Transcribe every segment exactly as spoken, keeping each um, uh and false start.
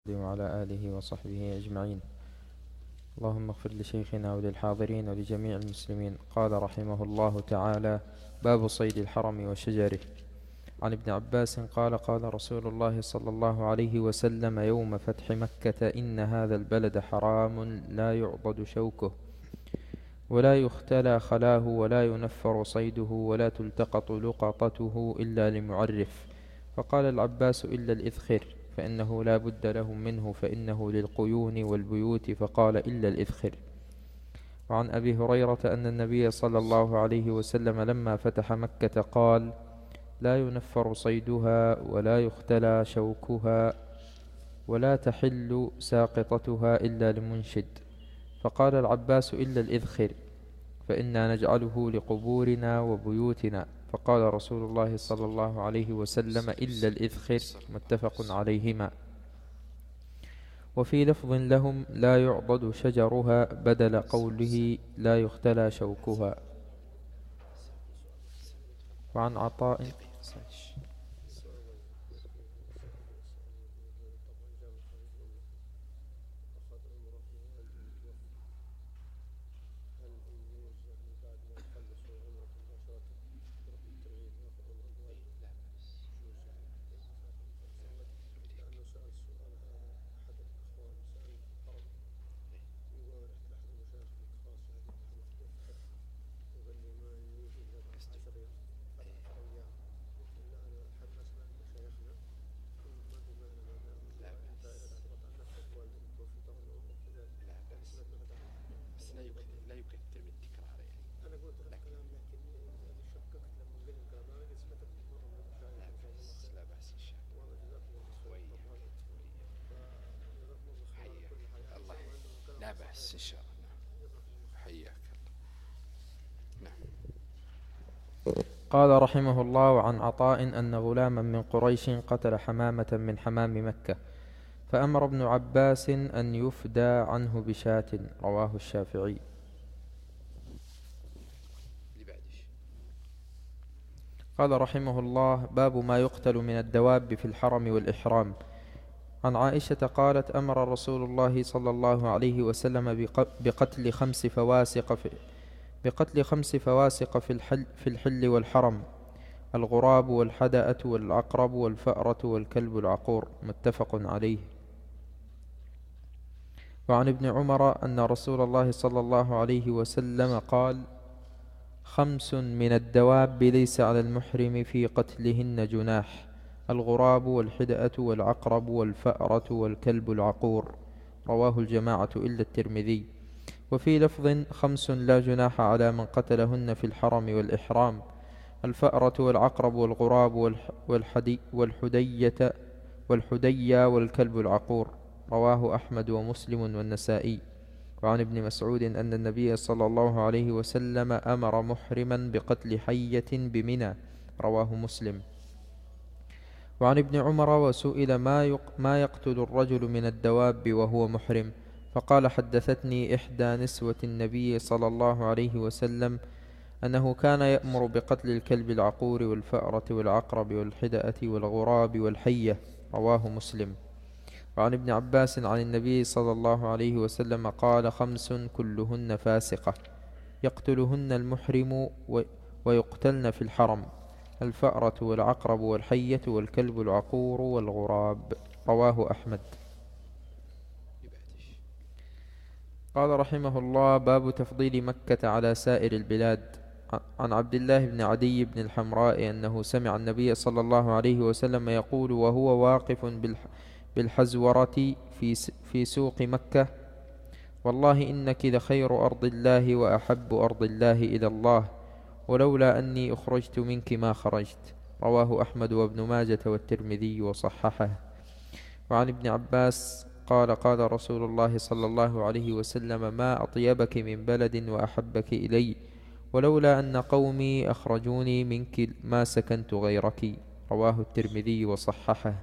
وعلى آله وصحبه أجمعين. اللهم اغفر لشيخنا وللحاضرين ولجميع المسلمين. قال رحمه الله تعالى: باب صيد الحرم وشجره. عن ابن عباس قال: قال رسول الله صلى الله عليه وسلم يوم فتح مكة: إن هذا البلد حرام لا يعضد شوكه ولا يختلى خلاه ولا ينفر صيده ولا تلتقط لقطته إلا لمعرف. فقال العباس: إلا الإذخر فإنه لا بد لهم منه فإنه للقيون والبيوت. فقال: إلا الإذخر. وعن أبي هريرة أن النبي صلى الله عليه وسلم لما فتح مكة قال: لا ينفر صيدها ولا يختلى شوكها ولا تحل ساقطتها إلا لمنشد. فقال العباس: إلا الإذخر فإنا نجعله لقبورنا وبيوتنا. فقال رسول الله صلى الله عليه وسلم: إلا الإذخر. متفق عليهما. وفي لفظ لهم: لا يعضد شجرها، بدل قوله لا يختلى شوكها. وعن عطاء لا بأس إن شاء الله. حياك الله. نعم. قال رحمه الله: عن عطاء أن غلاما من قريش قتل حمامة من حمام مكة، فأمر ابن عباس أن يفدى عنه بشاة. رواه الشافعي. قال رحمه الله: باب ما يقتل من الدواب في الحرم والإحرام. عن عائشة قالت: أمر رسول الله صلى الله عليه وسلم بقتل خمس فواسق في بقتل خمس فواسق في الحل, في الحل والحرم: الغراب والحدأة والعقرب والفأرة والكلب العقور. متفق عليه. وعن ابن عمر أن رسول الله صلى الله عليه وسلم قال: خمس من الدواب ليس على المحرم في قتلهن جناح: الغراب والحدأة والعقرب والفأرة والكلب العقور. رواه الجماعة إلا الترمذي. وفي لفظ: خمس لا جناح على من قتلهن في الحرم والإحرام: الفأرة والعقرب والغراب والحدي والحدية والحدية والكلب العقور. رواه أحمد ومسلم والنسائي. وعن ابن مسعود أن النبي صلى الله عليه وسلم أمر محرما بقتل حية بمنى. رواه مسلم. وعن ابن عمر: وسئل ما, ما يقتل الرجل من الدواب وهو محرم، فقال: حدثتني إحدى نسوة النبي صلى الله عليه وسلم أنه كان يأمر بقتل الكلب العقور والفأرة والعقرب والحدأة والغراب والحية. رواه مسلم. وعن ابن عباس عن النبي صلى الله عليه وسلم قال: خمس كلهن فاسقة يقتلهن المحرم ويقتلن في الحرم: الفأرة والعقرب والحية والكلب العقور والغراب. رواه أحمد. قال رحمه الله: باب تفضيل مكة على سائر البلاد. عن عبد الله بن عدي بن الحمراء أنه سمع النبي صلى الله عليه وسلم يقول وهو واقف بالحزورة في في سوق مكة: والله إنك لخير أرض الله وأحب أرض الله إلى الله، ولولا أني أخرجت منك ما خرجت. رواه أحمد وابن ماجة والترمذي وصححه. وعن ابن عباس قال: قال رسول الله صلى الله عليه وسلم: ما أطيبك من بلد وأحبك إلي، ولولا أن قومي أخرجوني منك ما سكنت غيرك. رواه الترمذي وصححه.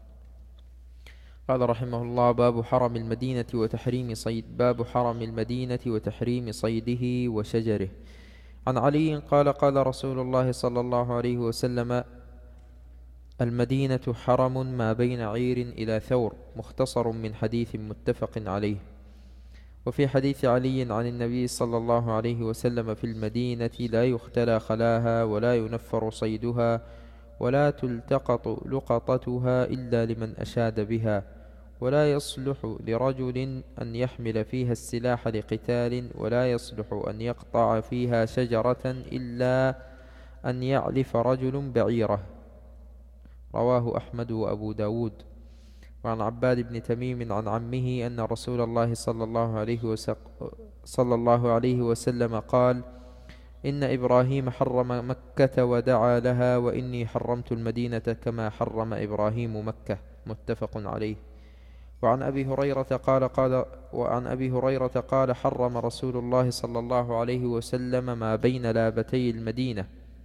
قال رحمه الله: باب حرم المدينة وتحريم صيد باب حرم المدينة وتحريم صيده وشجره. عن علي قال: قال رسول الله صلى الله عليه وسلم: المدينة حرم ما بين عير إلى ثور، مختصر من حديث متفق عليه. وفي حديث علي عن النبي صلى الله عليه وسلم: في المدينة لا يختلى خلاها ولا ينفر صيدها ولا تلتقط لقطتها إلا لمن أشاد بها، ولا يصلح لرجل أن يحمل فيها السلاح لقتال، ولا يصلح أن يقطع فيها شجرة إلا أن يعلف رجل بعيره. رواه أحمد وأبو داود. وعن عباد بن تميم عن عمه أن رسول الله صلى الله عليه وسلم, صلى الله عليه وسلم قال: إن إبراهيم حرم مكة ودعا لها، وإني حرمت المدينة كما حرم إبراهيم مكة. متفق عليه. وعن أبي هريرة قال قال وعن أبي هريرة قال: حرم رسول الله صلى الله عليه وسلم ما بين لابتي المدينة،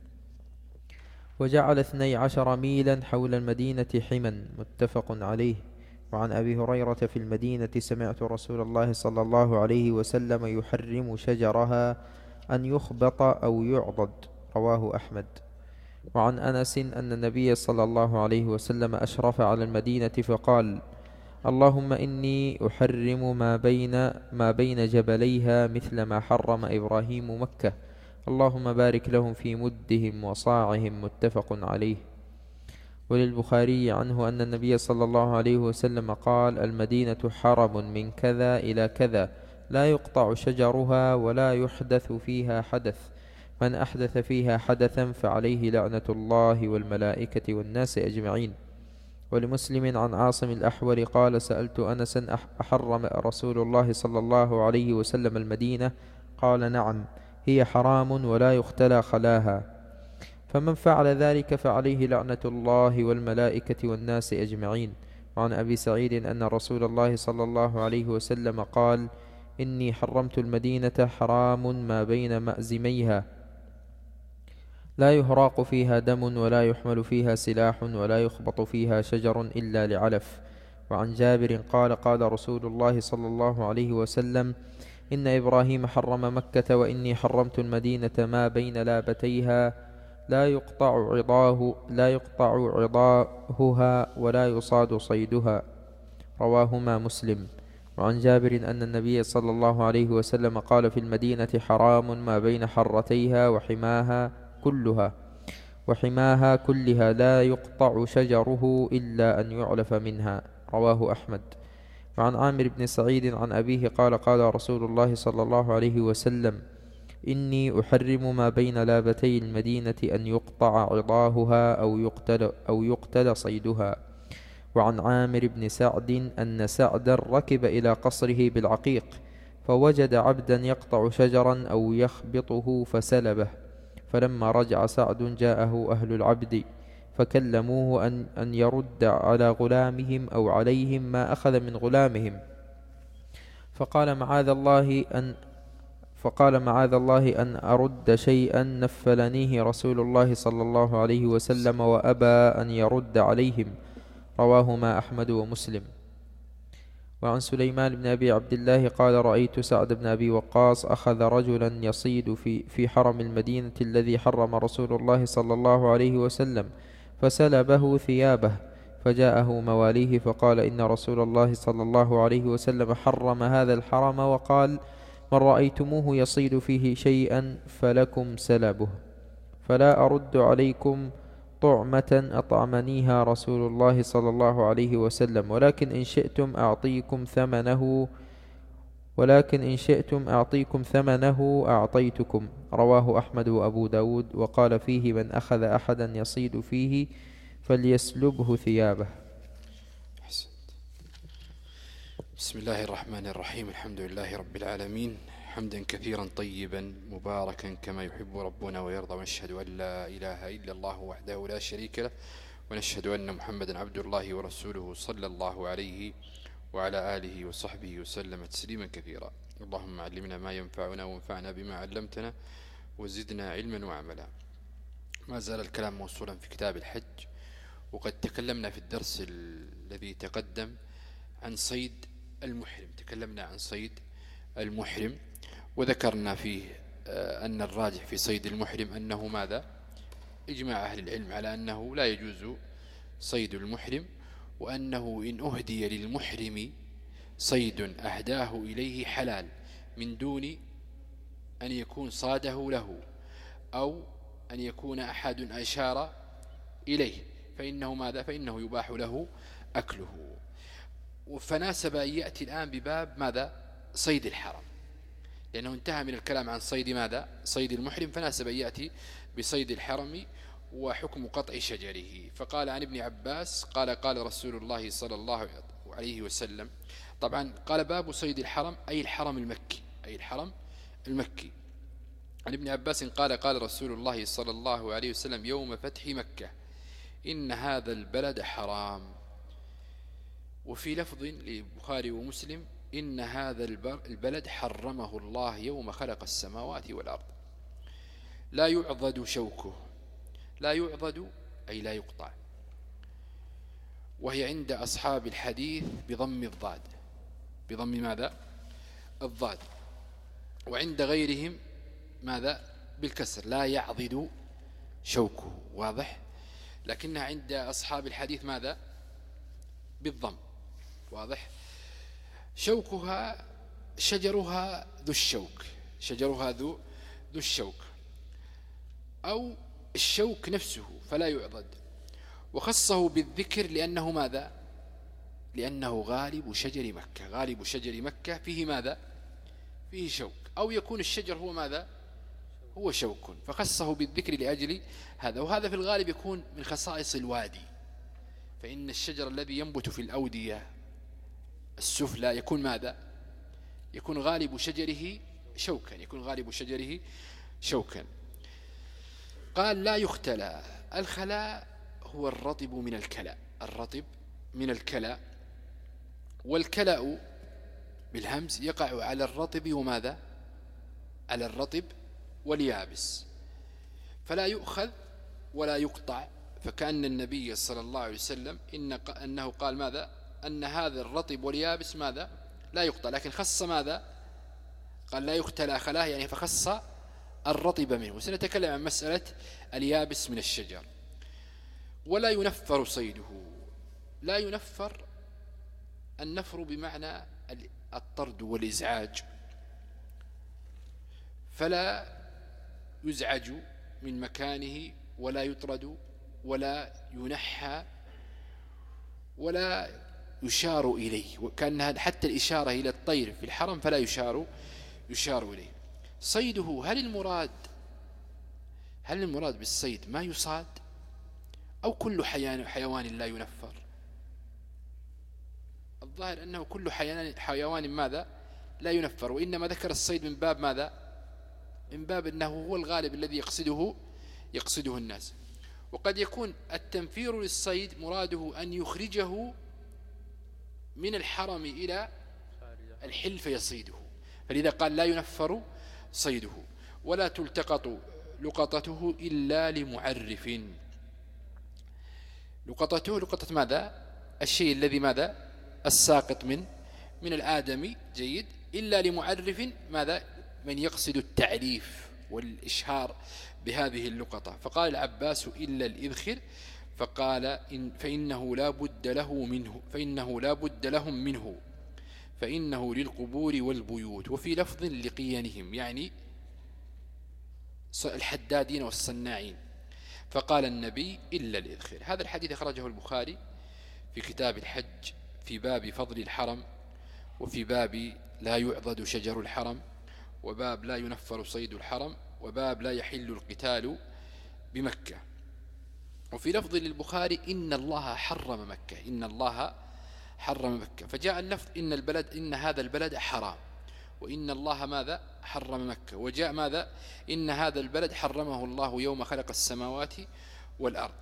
وجعل اثني عشر ميلا حول المدينة حما. متفق عليه. وعن أبي هريرة: في المدينة سمعت رسول الله صلى الله عليه وسلم يحرم شجرها أن يخبط أو يعضد. رواه أحمد. وعن أنس أن النبي صلى الله عليه وسلم أشرف على المدينة فقال: اللهم إني أحرم ما بين ما بين جبليها مثل ما حرم إبراهيم مكة، اللهم بارك لهم في مدهم وصاعهم. متفق عليه. وللبخاري عنه أن النبي صلى الله عليه وسلم قال: المدينة حرم من كذا إلى كذا، لا يقطع شجرها ولا يحدث فيها حدث، من أحدث فيها حدثا فعليه لعنة الله والملائكة والناس أجمعين. ولمسلم عن عاصم الأحول قال: سألت أنسا: أحرم رسول الله صلى الله عليه وسلم المدينة؟ قال: نعم، هي حرام ولا يختلى خلاها، فمن فعل ذلك فعليه لعنة الله والملائكة والناس أجمعين. وعن أبي سعيد أن رسول الله صلى الله عليه وسلم قال: إني حرمت المدينة حرام ما بين مأزميها، لا يهراق فيها دم ولا يحمل فيها سلاح ولا يخبط فيها شجر إلا لعلف. وعن جابر قال: قال رسول الله صلى الله عليه وسلم: إن إبراهيم حرم مكة وإني حرمت المدينة ما بين لابتيها، لا يقطع عضاه لا يقطع عضاهها ولا يصاد صيدها. رواهما مسلم. وعن جابر أن النبي صلى الله عليه وسلم قال: في المدينة حرام ما بين حرتيها وحماها كلها وحماها كلها لا يقطع شجره إلا أن يعلف منها. رواه أحمد. وعن عامر بن سعيد عن أبيه قال: قال رسول الله صلى الله عليه وسلم: إني أحرم ما بين لابتي المدينة أن يقطع عضاهها أو يقتل, أو يقتل صيدها. وعن عامر بن سعد أن سعدا ركب إلى قصره بالعقيق، فوجد عبدا يقطع شجرا أو يخبطه فسلبه، فلما رجع سعد جاءه أهل العبد فكلموه أن, أن يرد على غلامهم أو عليهم ما أخذ من غلامهم، فقال معاذ الله أن فقال معاذ الله أن أرد شيئا نفلنيه رسول الله صلى الله عليه وسلم وأبى أن يرد عليهم. رواهما أحمد ومسلم. وعن سليمان بن أبي عبد الله قال: رأيت سعد بن أبي وقاص أخذ رجلا يصيد في, في حرم المدينة الذي حرم رسول الله صلى الله عليه وسلم، فسلبه ثيابه، فجاءه مواليه فقال: إن رسول الله صلى الله عليه وسلم حرم هذا الحرم وقال: من رأيتموه يصيد فيه شيئا فلكم سلبه، فلا أرد عليكم طعمة أطعمنيها رسول الله صلى الله عليه وسلم، ولكن إن شئتم أعطيكم ثمنه ولكن إن شئتم أعطيكم ثمنه أعطيتكم. رواه أحمد وأبو داود. وقال فيه: من أخذ أحدا يصيد فيه فليسلبه ثيابه. حسنت. بسم الله الرحمن الرحيم. الحمد لله رب العالمين، حمدا كثيرا طيبا مباركا كما يحب ربنا ويرضى، ونشهد أن لا إله إلا الله وحده لا شريك له، ونشهد أن محمدا عبد الله ورسوله صلى الله عليه وعلى آله وصحبه وسلم تسليما كثيرا. اللهم علمنا ما ينفعنا وانفعنا بما علمتنا وزدنا علما وعملا. ما زال الكلام موصولا في كتاب الحج، وقد تكلمنا في الدرس الذي تقدم عن صيد المحرم، تكلمنا عن صيد المحرم وذكرنا فيه أن الراجح في صيد المحرم أنه ماذا؟ إجماع أهل العلم على أنه لا يجوز صيد المحرم، وأنه إن أهدي للمحرم صيد أهداه إليه حلال من دون أن يكون صاده له أو أن يكون أحد أشار إليه فإنه ماذا؟ فإنه يباح له أكله. فناسب أن يأتي الآن بباب ماذا؟ صيد الحرم، لأنه انتهى من الكلام عن صيد ماذا؟ صيد المحرم، فناسب أن يأتي بصيد الحرم وحكم قطع شجره. فقال عن ابن عباس قال قال رسول الله صلى الله عليه وسلم، طبعا قال باب صيد الحرم أي الحرم المكي، أي الحرم المكي. عن ابن عباس قال قال رسول الله صلى الله عليه وسلم يوم فتح مكة إن هذا البلد حرام. وفي لفظ للبخاري ومسلم إن هذا البلد حرمه الله يوم خلق السماوات والأرض لا يعضد شوكه، لا يعضد أي لا يقطع، وهي عند أصحاب الحديث بضم الضاد، بضم ماذا؟ الضاد. وعند غيرهم ماذا؟ بالكسر لا يعضد شوكه، واضح؟ لكنها عند أصحاب الحديث ماذا؟ بالضم، واضح؟ شوكها شجرها ذو الشوك، شجرها ذو ذو الشوك أو الشوك نفسه فلا يعضد. وخصه بالذكر لأنه ماذا؟ لأنه غالب شجر مكة، غالب شجر مكة فيه ماذا؟ فيه شوك، أو يكون الشجر هو ماذا؟ هو شوك، فخصه بالذكر لأجل هذا. وهذا في الغالب يكون من خصائص الوادي، فإن الشجر الذي ينبت في الأودية السفلى يكون ماذا؟ يكون غالب شجره شوكا، يكون غالب شجره شوكا. قال لا يختلى، الخلاء هو الرطب من الكلاء، الرطب من الكلاء، والكلاء بالهمز يقع على الرطب وماذا؟ على الرطب واليابس، فلا يؤخذ ولا يقطع. فكأن النبي صلى الله عليه وسلم إن أنه قال ماذا؟ أن هذا الرطب واليابس ماذا؟ لا يقطع، لكن خص ماذا؟ قال لا يختلى خلاه، يعني فخص الرطب منه. وسنتكلم عن مسألة اليابس من الشجر. ولا ينفر صيده، لا ينفر، النفر بمعنى الطرد والإزعاج، فلا يزعج من مكانه ولا يطرد ولا ينحى ولا يشار إليه، وكأنها حتى الإشارة إلى الطير في الحرم فلا يشار يشار إليه. صيده، هل المراد هل المراد بالصيد ما يصاد أو كل حيوان لا ينفر؟ الظاهر أنه كل حيوان ماذا؟ لا ينفر، وإنما ذكر الصيد من باب ماذا؟ من باب أنه هو الغالب الذي يقصده يقصده الناس. وقد يكون التنفير للصيد مراده أن يخرجه من الحرم إلى الحل فيصيده، فلذا قال لا ينفر صيده. ولا تلتقط لقطته إلا لمعرف، لقطته لقطة ماذا؟ الشيء الذي ماذا؟ الساقط من من الآدمي، جيد، إلا لمعرف ماذا؟ من يقصد التعريف والإشهار بهذه اللقطة. فقال العباس إلا الإذخر، فقال إن فإنه لا بد له منه، فإنه لا بد لهم منه، فإنه للقبور والبيوت. وفي لفظ لقيانهم، يعني الحدادين والصناعين. فقال النبي إلا الإذخر. هذا الحديث أخرجه البخاري في كتاب الحج في باب فضل الحرم، وفي باب لا يعضد شجر الحرم، وباب لا ينفر صيد الحرم، وباب لا يحل القتال بمكة. وفي لفظ للبخاري إن الله حرم مكة، إن الله حرم مكة. فجاء اللفظ إن البلد إن هذا البلد حرام، وإن الله ماذا؟ حرم مكة. وجاء ماذا؟ إن هذا البلد حرمه الله يوم خلق السماوات والأرض.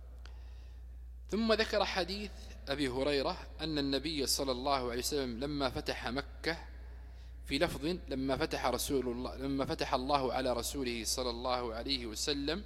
ثم ذكر حديث أبي هريرة أن النبي صلى الله عليه وسلم لما فتح مكة، في لفظ لما فتح رسول الله لما فتح الله على رسوله صلى الله عليه وسلم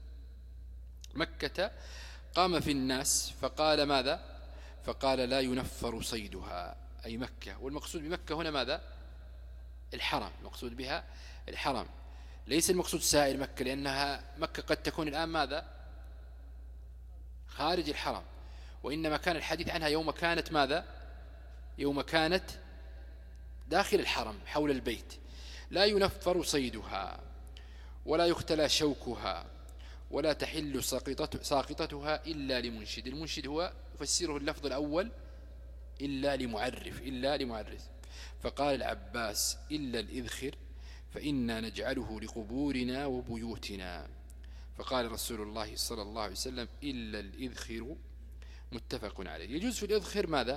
مكة قام في الناس فقال ماذا؟ فقال لا ينفر صيدها، أي مكة. والمقصود بمكة هنا ماذا؟ الحرم، المقصود بها الحرم، ليس المقصود سائر مكة، لأنها مكة قد تكون الآن ماذا؟ خارج الحرم، وإنما كان الحديث عنها يوم كانت ماذا؟ يوم كانت داخل الحرم حول البيت. لا ينفر صيدها ولا يختلى شوكها ولا تحل ساقطتها إلا لمنشد. المنشد هو يفسره اللفظ الأول إلا لمعرف، إلا لمعرف. فقال العباس إلا الإذخر فإنا نجعله لقبورنا وبيوتنا. فقال رسول الله صلى الله عليه وسلم إلا الإذخر. متفق عليه. يجوز في الإذخر ماذا؟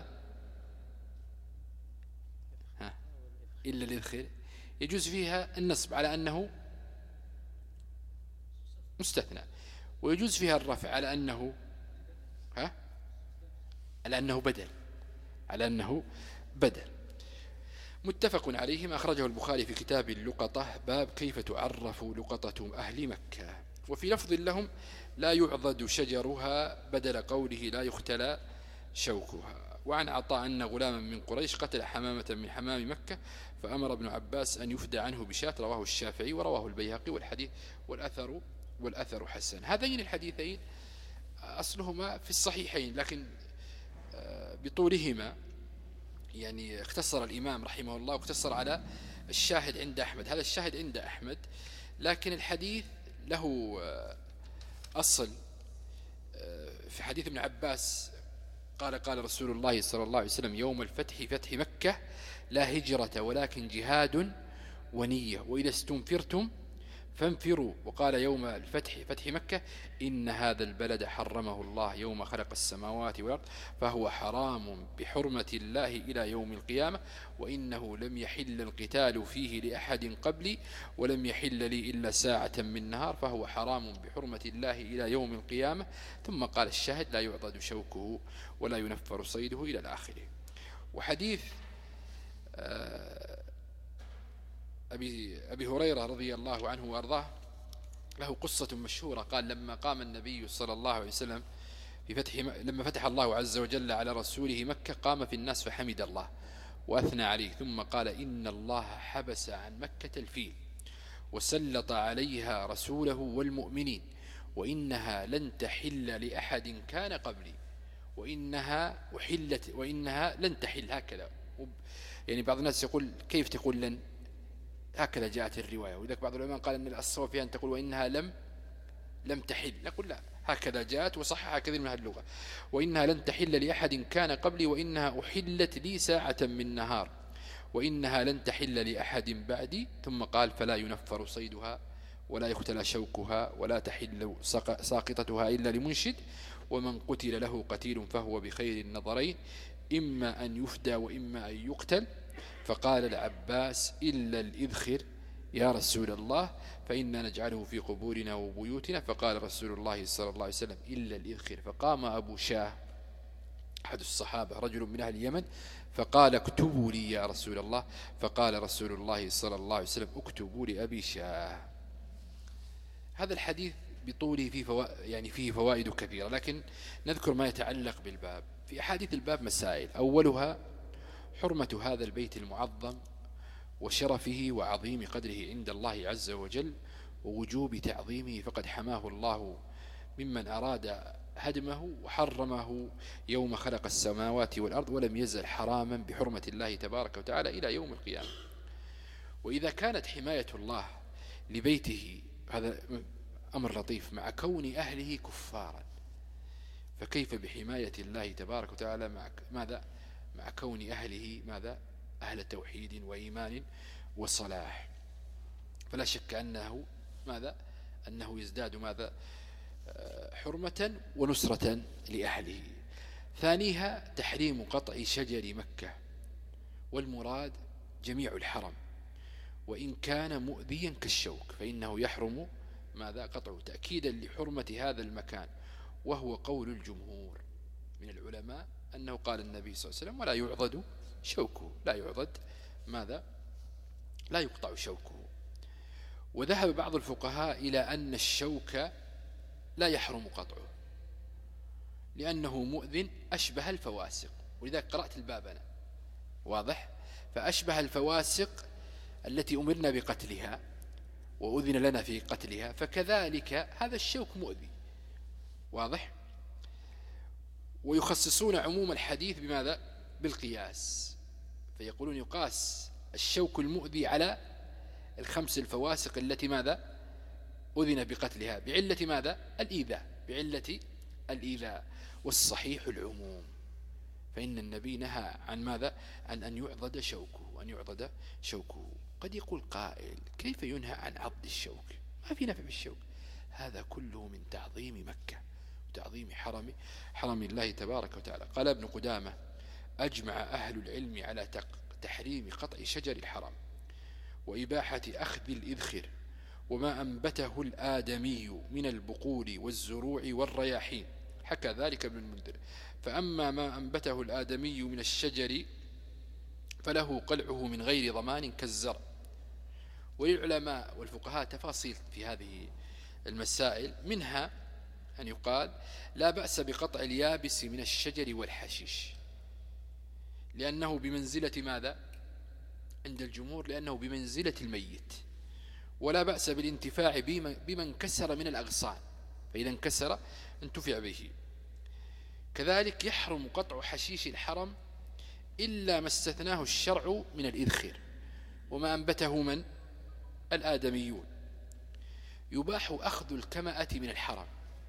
ها إلا الإذخر يجوز فيها النصب على أنه مستثنى، ويجوز فيها الرفع على أنه ها على أنه بدل، على أنه بدل. متفق عليه. ما أخرجه البخاري في كتاب اللقطة باب كيف تعرف لقطة أهل مكة. وفي لفظ لهم لا يعضد شجرها بدل قوله لا يختلى شوكها. وعن عطاء أن غلاما من قريش قتل حمامة من حمام مكة فأمر ابن عباس أن يفدى عنه بشاة. رواه الشافعي ورواه البيهقي والحديث والأثر والأثر حسن. هذين الحديثين أصلهما في الصحيحين، لكن بطولهما يعني اختصر الإمام رحمه الله واختصر على الشاهد عند أحمد. هذا الشاهد عند أحمد، لكن الحديث له أصل في حديث ابن عباس قال قال رسول الله صلى الله عليه وسلم يوم الفتح فتح مكة لا هجرة ولكن جهاد ونية وإذا استنفرتم فانفروا. وقال يوم الفتح فتح مكة إن هذا البلد حرمه الله يوم خلق السماوات والأرض فهو حرام بحرمة الله إلى يوم القيامة وإنه لم يحل القتال فيه لأحد قبلي ولم يحل لي إلا ساعة من نهار فهو حرام بحرمة الله إلى يوم القيامة. ثم قال الشاهد لا يعضد شوكه ولا ينفر صيده إلى الآخر. وحديث أبي, أبي هريرة رضي الله عنه وأرضاه له قصة مشهورة. قال لما قام النبي صلى الله عليه وسلم في فتح لما فتح الله عز وجل على رسوله مكة قام في الناس فحمد الله وأثنى عليه ثم قال إن الله حبس عن مكة الفيل وسلط عليها رسوله والمؤمنين وإنها لن تحل لأحد كان قبلي وإنها أحلت وإنها لن تحل. هكذا يعني بعض الناس يقول كيف تقول لن؟ هكذا جاءت الرواية. وذلك بعض العلماء قال أن الصواب فيها أن تقول وإنها لم لم تحل. نقول لا، هكذا جاءت وصحح كثير من هذه اللغة. وإنها لن تحل لأحد كان قبلي وإنها أحلت لي ساعة من نهار وإنها لن تحل لأحد بعدي. ثم قال فلا ينفر صيدها ولا يختلى شوكها ولا تحل ساقطتها إلا لمنشد ومن قتل له قتيل فهو بخير النظرين إما أن يفدى وإما أن يقتل. فقال العباس إلا الإذخر يا رسول الله فإنا نجعله في قبورنا وبيوتنا. فقال رسول الله صلى الله عليه وسلم إلا الإذخر. فقام أبو شاه أحد الصحابة رجل من أهل اليمن فقال اكتبوا لي يا رسول الله. فقال رسول الله صلى الله عليه وسلم اكتبوا لأبي شاه. هذا الحديث بطوله فيه فوائد يعني فيه فوائد كثيرة، لكن نذكر ما يتعلق بالباب. في أحاديث الباب مسائل، أولها حرمة هذا البيت المعظم وشرفه وعظيم قدره عند الله عز وجل ووجوب تعظيمه فقد حماه الله ممن أراد هدمه وحرمه يوم خلق السماوات والأرض ولم يزل حراما بحرمة الله تبارك وتعالى إلى يوم القيامة. وإذا كانت حماية الله لبيته هذا أمر لطيف مع كون أهله كفارا، فكيف بحماية الله تبارك وتعالى مع ماذا مع كون أهله ماذا أهل توحيد وإيمان وصلاح؟ فلا شك أنه ماذا أنه يزداد ماذا حرمة ونصرة لأهله. ثانيها تحريم قطع شجر مكة، والمراد جميع الحرم وإن كان مؤذيا كالشوك فإنه يحرم ماذا قطعه تأكيدا لحرمة هذا المكان، وهو قول الجمهور من العلماء أنه قال النبي صلى الله عليه وسلم ولا يعضد شوكه، لا يعضد ماذا لا يقطع شوكه. وذهب بعض الفقهاء إلى أن الشوك لا يحرم قطعه لأنه مؤذن أشبه الفواسق، ولذلك قرأت الباب أنا واضح، فأشبه الفواسق التي أمرنا بقتلها وأذن لنا في قتلها، فكذلك هذا الشوك مؤذي واضح. ويخصصون عموم الحديث بماذا؟ بالقياس، فيقولون يقاس الشوك المؤذي على الخمس الفواسق التي ماذا؟ أذن بقتلها بعلة ماذا؟ الإيذاء، بعلة الإيذاء. والصحيح العموم، فإن النبي نهى عن ماذا؟ عن أن يعضد شوكه، أن يعضد شوكه. قد يقول قائل كيف ينهى عن عضد الشوك؟ ما في نفع بالشوك. هذا كله من تعظيم مكة وتعظيم حرم حرم الله تبارك وتعالى. قال ابن قدامة: أجمع أهل العلم على تحريم قطع شجر الحرم وإباحة أخذ الإذخر وما أنبته الآدمي من البقول والزروع والرياحين. حكى ذلك ابن المنذر. فأما ما أنبته الآدمي من الشجر فله قلعه من غير ضمان كالزرع. وللعلماء والفقهاء تفاصيل في هذه المسائل، منها أن يقال لا بأس بقطع اليابس من الشجر والحشيش لأنه بمنزلة ماذا؟ عند الجمهور لأنه بمنزلة الميت. ولا بأس بالانتفاع بما انكسر من الأغصان، فإذا انكسر انتفع به. كذلك يحرم قطع حشيش الحرم إلا ما استثناه الشرع من الإذخر وما أنبته من؟ الآدميون. يباح أخذ الكمأة من الحرم،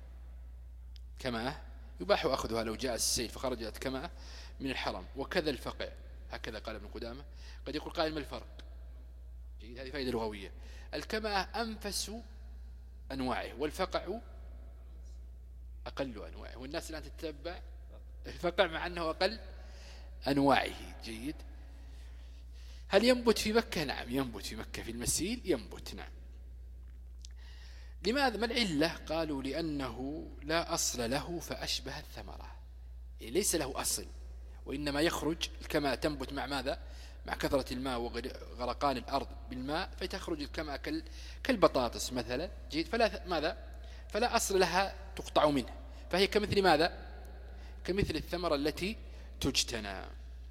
كمأة يباح أخذها لو جاء السيل فخرجت كمأة من الحرم، وكذا الفقع. هكذا قال ابن قدامة. قد يقول قائل ما الفرق؟ جيد، هذه فائدة لغوية. الكمأة أنفس أنواعه والفقع أقل أنواعه، والناس الآن تتبع الفقع مع أنه أقل أنواعه. جيد. هل ينبت في مكة؟ نعم ينبت في مكة، في المسيل ينبت. نعم. لماذا؟ ما العلة؟ قالوا لأنه لا أصل له فأشبه الثمرة، يعني ليس له أصل، وإنما يخرج كما تنبت مع ماذا؟ مع كثرة الماء وغرقان الأرض بالماء، فتخرج كما كالبطاطس مثلا. جيد. فلا ماذا؟ فلا أصل لها تقطع منه، فهي كمثل ماذا؟ كمثل الثمرة التي تجتنى.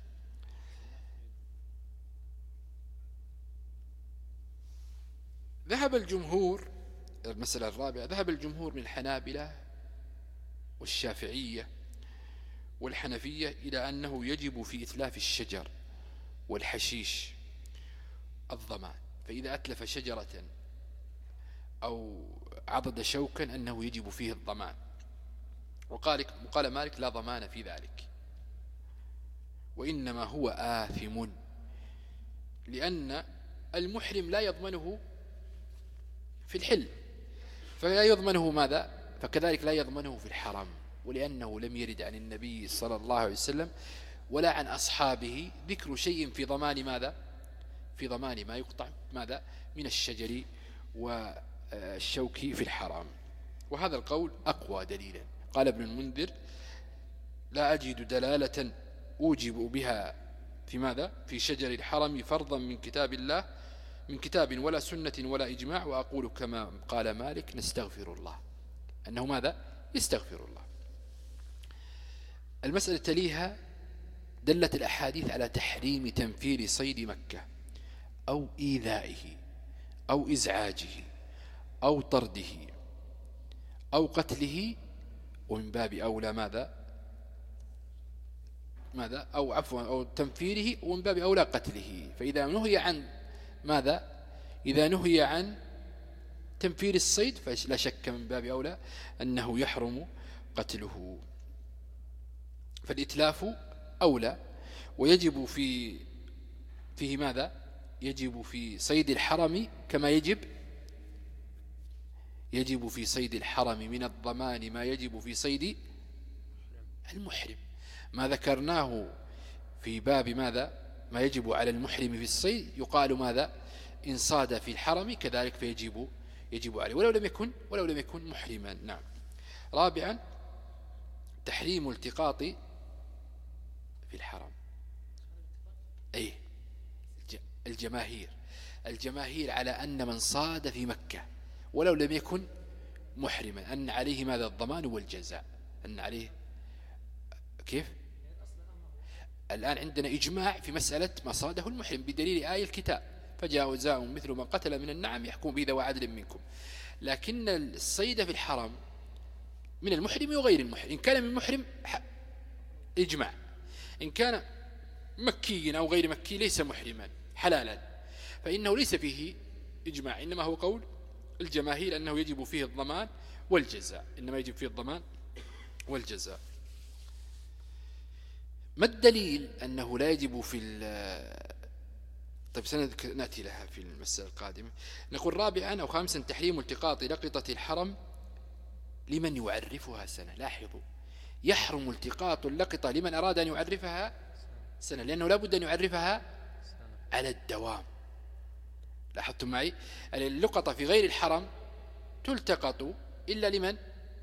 ذهب الجمهور، المسألة الرابعة، ذهب الجمهور من الحنابلة والشافعية والحنفية إلى أنه يجب في إتلاف الشجر والحشيش الضمان، فإذا أتلف شجرة أو عضد شوكا أنه يجب فيه الضمان. وقال قال مالك لا ضمان في ذلك، وإنما هو آثم، لأن المحرم لا يضمنه في الحل فلا يضمنه ماذا؟ فكذلك لا يضمنه في الحرم، ولأنه لم يرد عن النبي صلى الله عليه وسلم ولا عن أصحابه ذكر شيء في ضمان ماذا؟ في ضمان ما يقطع ماذا؟ من الشجر والشوك في الحرم. وهذا القول أقوى دليلا. قال ابن المنذر لا أجد دلالة أوجب بها في ماذا؟ في شجر الحرم فرضا من كتاب الله، من كتاب ولا سنة ولا إجماع، وأقول كما قال مالك نستغفر الله، أنه ماذا؟ يستغفر الله. المسألة تليها دلت الأحاديث على تحريم تنفير صيد مكة أو إيذائه أو إزعاجه أو طرده أو قتله، ومن باب أولى ماذا؟ ماذا؟ أو عفوا أو تنفيره، ومن باب أولى قتله. فإذا نهي عن ماذا؟ إذا نهي عن تنفير الصيد فلا شك من باب أولى أنه يحرم قتله. فالإتلاف أولى. ويجب في فيه ماذا؟ يجب في صيد الحرم كما يجب يجب في صيد الحرم من الضمان ما يجب في صيد المحرم. ما ذكرناه في باب ماذا؟ ما يجب على المحرم في الصيد يقال ماذا؟ إن صاد في الحرم كذلك فيجب يجب عليه ولو لم يكن ولو لم يكن محرما. نعم. رابعا تحريم التقاط في الحرم. أي الجماهير الجماهير على أن من صاد في مكة ولو لم يكن محرما أن عليه ماذا؟ الضمان والجزاء. أن عليه كيف؟ الآن عندنا إجماع في مسألة ما صاده المحرم بدليل آية الكتاب فجاء جزاء مثل من قتل من النعم يحكم به ذوى عدل منكم. لكن الصيد في الحرم من المحرم وغير المحرم. إن كان من المحرم إجماع. إن كان مكي أو غير مكي ليس محرما حلالا فإنه ليس فيه إجماع، إنما هو قول الجماهير أنه يجب فيه الضمان والجزاء، إنما يجب فيه الضمان والجزاء. ما الدليل أنه لا يجب في طيب سنأتي لها في المسألة القادمة. نقول رابعا أو خامسا تحريم التقاط لقطة الحرم لمن يعرفها سنة. لاحظوا، يحرم التقاط اللقطة لمن أراد أن يعرفها سنة، لأنه لا بد أن يعرفها على الدوام. لاحظتم معي؟ اللقطة في غير الحرم تلتقط إلا لمن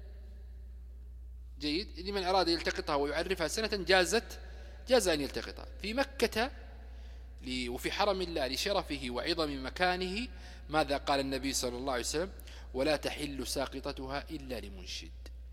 جيد لمن أراد يلتقطها ويعرفها سنة جازت جاز أن يلتقطها. في مكة وفي حرم الله لشرفه وعظم مكانه ماذا قال النبي صلى الله عليه وسلم؟ ولا تحل ساقطتها إلا لمنشد.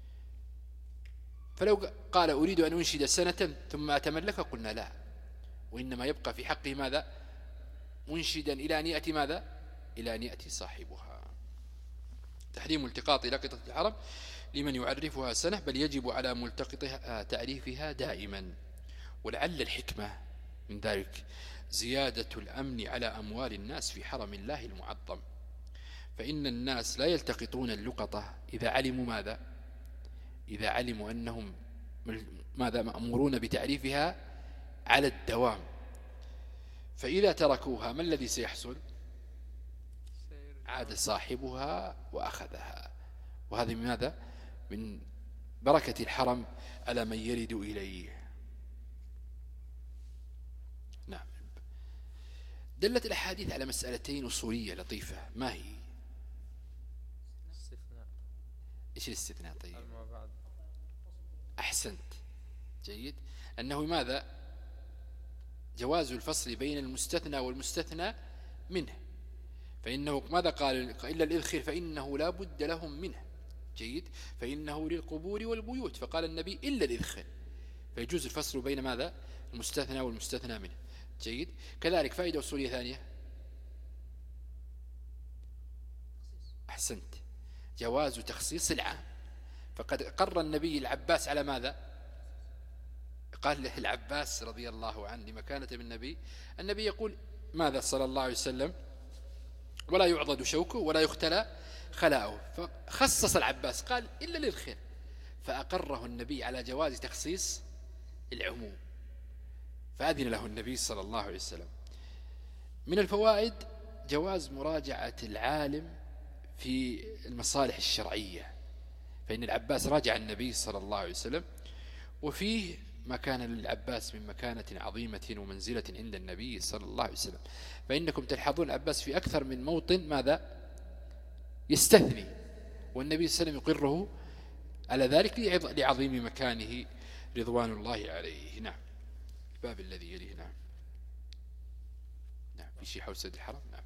فلو قال أريد أن أنشد سنة ثم أتملك قلنا لا، وإنما يبقى في حقه ماذا؟ منشدا إلى أن يأتي ماذا؟ إلى أن يأتي صاحبها. تحريم التقاط لقطة الحرم لمن يعرفها سنة، بل يجب على ملتقطها تعريفها دائما. ولعل الحكمة من ذلك زيادة الأمن على أموال الناس في حرم الله المعظم، فإن الناس لا يلتقطون اللقطة إذا علموا ماذا؟ إذا علموا أنهم ماذا مأمورون بتعريفها على الدوام، فإذا تركوها ما الذي سيحصل؟ عاد صاحبها وأخذها. وهذا من ماذا؟ من بركة الحرم على من يرد إليه. نعم. دلت الأحاديث على مسألتين أصولية لطيفة. ما هي؟ الاستثناء. إيش الاستثناء؟ طيب المبعد. أحسنت، جيد. أنه ماذا؟ جواز الفصل بين المستثنى والمستثنى منه، فإنه ماذا قال؟ إلا الإذخر فإنه لا بد لهم منه، جيد. فإنه للقبور والبيوت، فقال النبي إلا الإذخر، فيجوز الفصل بين ماذا؟ المستثنى والمستثنى منه، جيد. كذلك فائدة أصولية ثانية. أحسنت، جواز تخصيص العام. فقد قر النبي العباس على ماذا؟ قال له العباس رضي الله عنه لمكانة من النبي، النبي يقول ماذا صلى الله عليه وسلم؟ ولا يعضد شوكه ولا يختلى خلاؤه. فخصص العباس قال إلا للخير، فأقره النبي على جواز تخصيص العموم، فأذن له النبي صلى الله عليه وسلم. من الفوائد جواز مراجعة العالم في المصالح الشرعية، فإن العباس راجع النبي صلى الله عليه وسلم، وفيه ما كان للعباس من مكانة عظيمة ومنزلة عند النبي صلى الله عليه وسلم. فإنكم تلحظون العباس في أكثر من موطن ماذا؟ يستثني، والنبي صلى الله عليه وسلم يقره على ذلك لعظيم مكانه رضوان الله عليه. نعم. الباب الذي يليه. نعم. نعم. في شيء حول سد الحرم. نعم.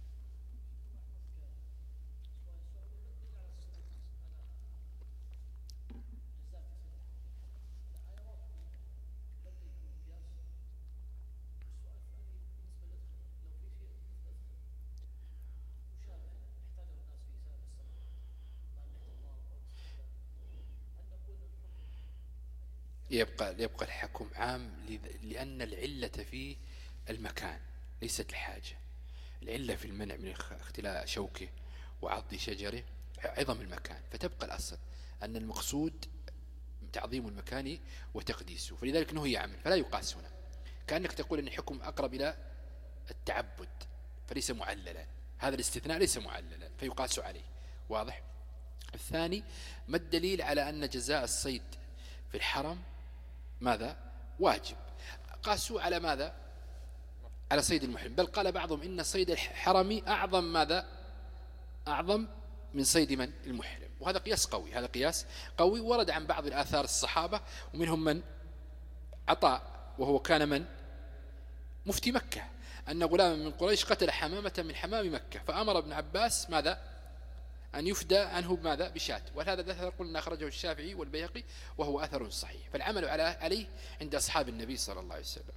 يبقى يبقى الحكم عام، لأن العلة في المكان ليست الحاجة. العلة في المنع من اختلاء شوكه وعض شجره عظم المكان، فتبقى الأصل أن المقصود تعظيم المكان وتقديسه، فلذلك نهي عمل، فلا يقاس هنا. كأنك تقول أن الحكم أقرب إلى التعبد فليس معللا، هذا الاستثناء ليس معللا فيقاس عليه. واضح؟ الثاني، ما الدليل على أن جزاء الصيد في الحرم ماذا؟ واجب. قاسوا على ماذا؟ على صيد المحرم، بل قال بعضهم إن صيد الحرم أعظم ماذا؟ أعظم من صيد من؟ المحرم. وهذا قياس قوي، هذا قياس قوي ورد عن بعض الآثار الصحابة، ومنهم من عطاء وهو كان من؟ مفتي مكة، أن غلاما من قريش قتل حمامة من حمام مكة، فأمر ابن عباس ماذا؟ أن يفدى عنه بماذا؟ بشاة. وهذا الأثر قلنا أخرجه الشافعي والبيهقي وهو أثر صحيح، فالعمل عليه عند أصحاب النبي صلى الله عليه وسلم.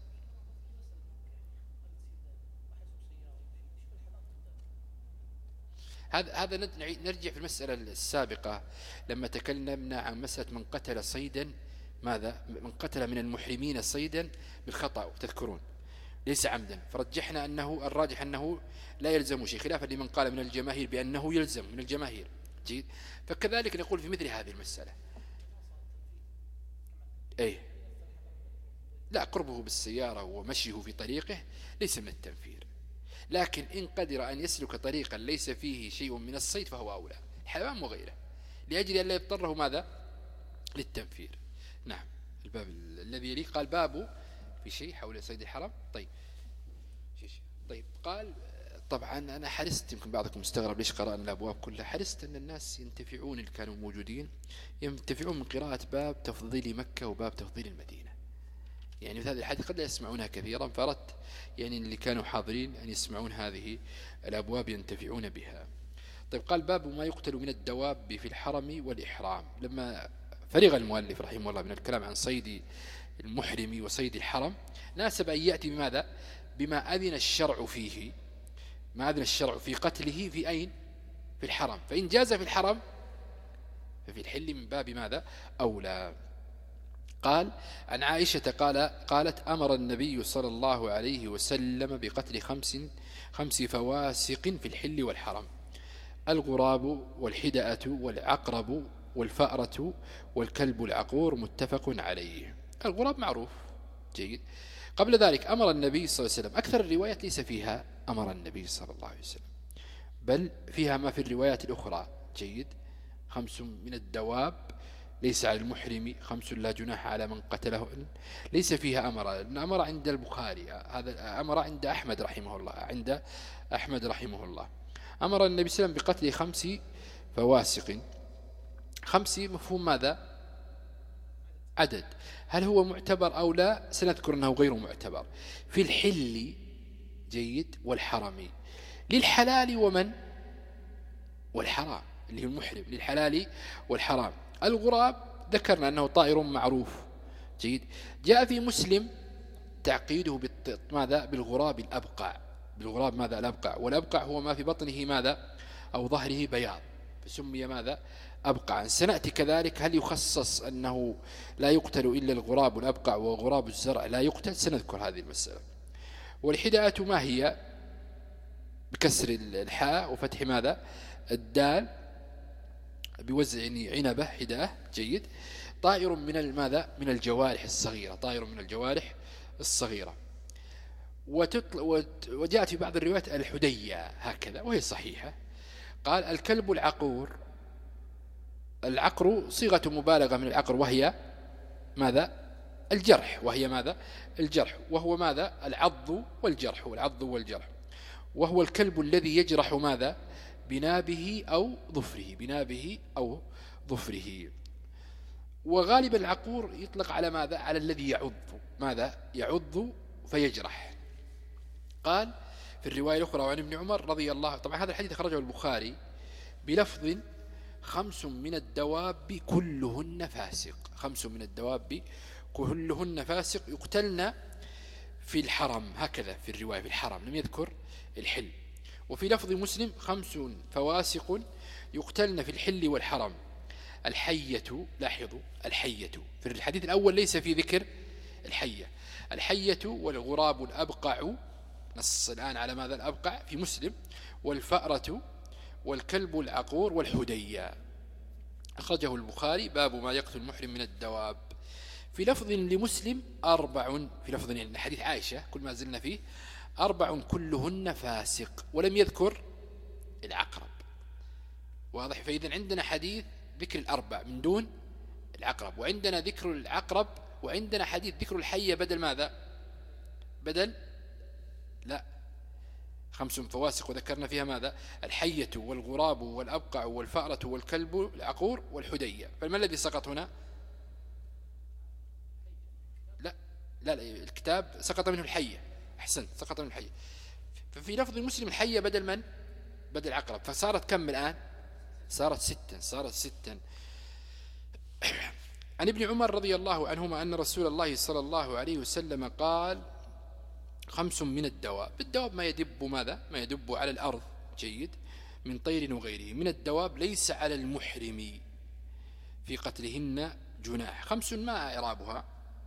هذا هذا نرجع في المسألة السابقة لما تكلمنا عن مسألة من قتل صيدا ماذا؟ من قتل من المحرمين صيدا بالخطأ تذكرون ليس عمدا، فرجحنا أنه الراجح أنه لا يلزم شيء، خلافا لمن قال من الجماهير بأنه يلزم من الجماهير. جيد. فكذلك نقول في مثل هذه المسألة أي لا، قربه بالسيارة ومشيه في طريقه ليس من التنفير، لكن إن قدر أن يسلك طريقا ليس فيه شيء من الصيد فهو أولى، الحيوان وغيره، لأجل أن لا يضطره ماذا؟ للتنفير. نعم. الباب الذي يليه قال باب في شيء حول صيد الحرم. طيب طيب قال طبعا أنا حرصت، يمكن بعضكم مستغرب ليش قرأنا الأبواب كلها، حرصت أن الناس ينتفعون اللي كانوا موجودين ينتفعون من قراءة باب تفضيل مكة وباب تفضيل المدينة، يعني في هذه الحادثة قد لا يسمعونها كثيرا، فأردت يعني اللي كانوا حاضرين أن يسمعون هذه الأبواب ينتفعون بها. طيب قال باب ما يقتل من الدواب في الحرم والإحرام. لما فرغ المؤلف رحمه الله من الكلام عن صيد المحرم وصيد الحرم ناسب أن يأتي بماذا؟ بما أذن الشرع فيه، ما أذن الشرع في قتله في أين؟ في الحرم، فإن جاز في الحرم ففي الحل من باب ماذا؟ أولى. قال عن عائشة قال قالت أمر النبي صلى الله عليه وسلم بقتل خمس خمس فواسق في الحل والحرم: الغراب والحدأة والعقرب والفأرة والكلب العقور. متفق عليه. الغراب معروف. جيد. قبل ذلك أمر النبي صلى الله عليه وسلم، أكثر الروايات ليس فيها أمر النبي صلى الله عليه وسلم، بل فيها ما في الروايات الأخرى. جيد. خمس من الدواب ليس على المحرم، خمس لا جناح على من قتله، ليس فيها أمر. أمر عند البخاري، هذا أمر عند أحمد رحمه الله، عند أحمد رحمه الله أمر النبي صلى الله عليه وسلم بقتل خمس فواسق. خمس مفهوم ماذا؟ عدد. هل هو معتبر أو لا؟ سنذكر أنه غير معتبر في الحل. جيد. والحرم. للحلال ومن؟ والحرام، اللي هو المحرم، للحلال والحرام. الغراب ذكرنا أنه طائر معروف. جيد. جاء في مسلم تعقيده ماذا؟ بالغراب الأبقع. بالغراب ماذا؟ الأبقع. والأبقع هو ما في بطنه ماذا؟ أو ظهره بياض، فسمي ماذا؟ أبقعا. سنأتي كذلك هل يخصص أنه لا يقتل إلا الغراب الأبقع وغراب الزرع لا يقتل، سنذكر هذه المسألة. والحداءة ما هي؟ بكسر الحاء وفتح ماذا؟ الدال، بوزع عنبة حداء. جيد. طائر من الماذا؟ من الجوارح الصغيرة، طائر من الجوارح الصغيرة. وجاءت في بعض الروايات الحدية هكذا وهي صحيحة. قال الكلب العقور. العقر صيغة مبالغة من العقر وهي ماذا؟ الجرح، وهي ماذا؟ الجرح، وهو ماذا؟ العض والجرح، والعض والجرح. وهو الكلب الذي يجرح ماذا؟ بنابه أو ظفره، بنابه أو ظفره. وغالبا العقور يطلق على ماذا؟ على الذي يعض، ماذا؟ يعض فيجرح. قال في الرواية الأخرى وعن ابن عمر رضي الله، طبعا هذا الحديث خرجه البخاري بلفظ خمس من الدواب كلهن فاسق. خمس من الدواب كلهن فاسق يقتلن في الحرم، هكذا في الرواية في الحرم، لم يذكر الحل. وفي لفظ مسلم خمس فواسق يقتلن في الحل والحرم: الحية. لاحظوا الحية في الحديث الأول ليس في ذكر الحية. الحية والغراب الأبقع، نص الآن على ماذا؟ الأبقع في مسلم. والفأرة والكلب العقور والحدية. أخرجه البخاري باب ما يقتل المحرم من الدواب. في لفظ لمسلم أربع، في لفظ يعني حديث عائشة كل ما زلنا فيه، أربع كلهن فاسق، ولم يذكر العقرب. واضح؟ فإذا عندنا حديث ذكر الأربع من دون العقرب، وعندنا ذكر العقرب، وعندنا حديث ذكر الحية بدل ماذا؟ بدل لا خمس فواسق وذكرنا فيها ماذا؟ الحية والغراب والأبقع والفأرة والكلب العقور والحدية. فما الذي سقط هنا؟ لا لا, لا الكتاب سقط منه الحية. أحسن، سقط منه الحية. ففي لفظ المسلم الحية بدل من؟ بدل العقرب. فصارت كم الآن؟ صارت ستا، صارت ستا. عن ابن عمر رضي الله عنهما أن رسول الله صلى الله عليه وسلم قال خمس من الدواب. الدواب ما يدب ماذا؟ ما يدب على الأرض. جيد. من طير وغيره. من الدواب ليس على المحرم في قتلهن جناح. خمس ما إعرابها؟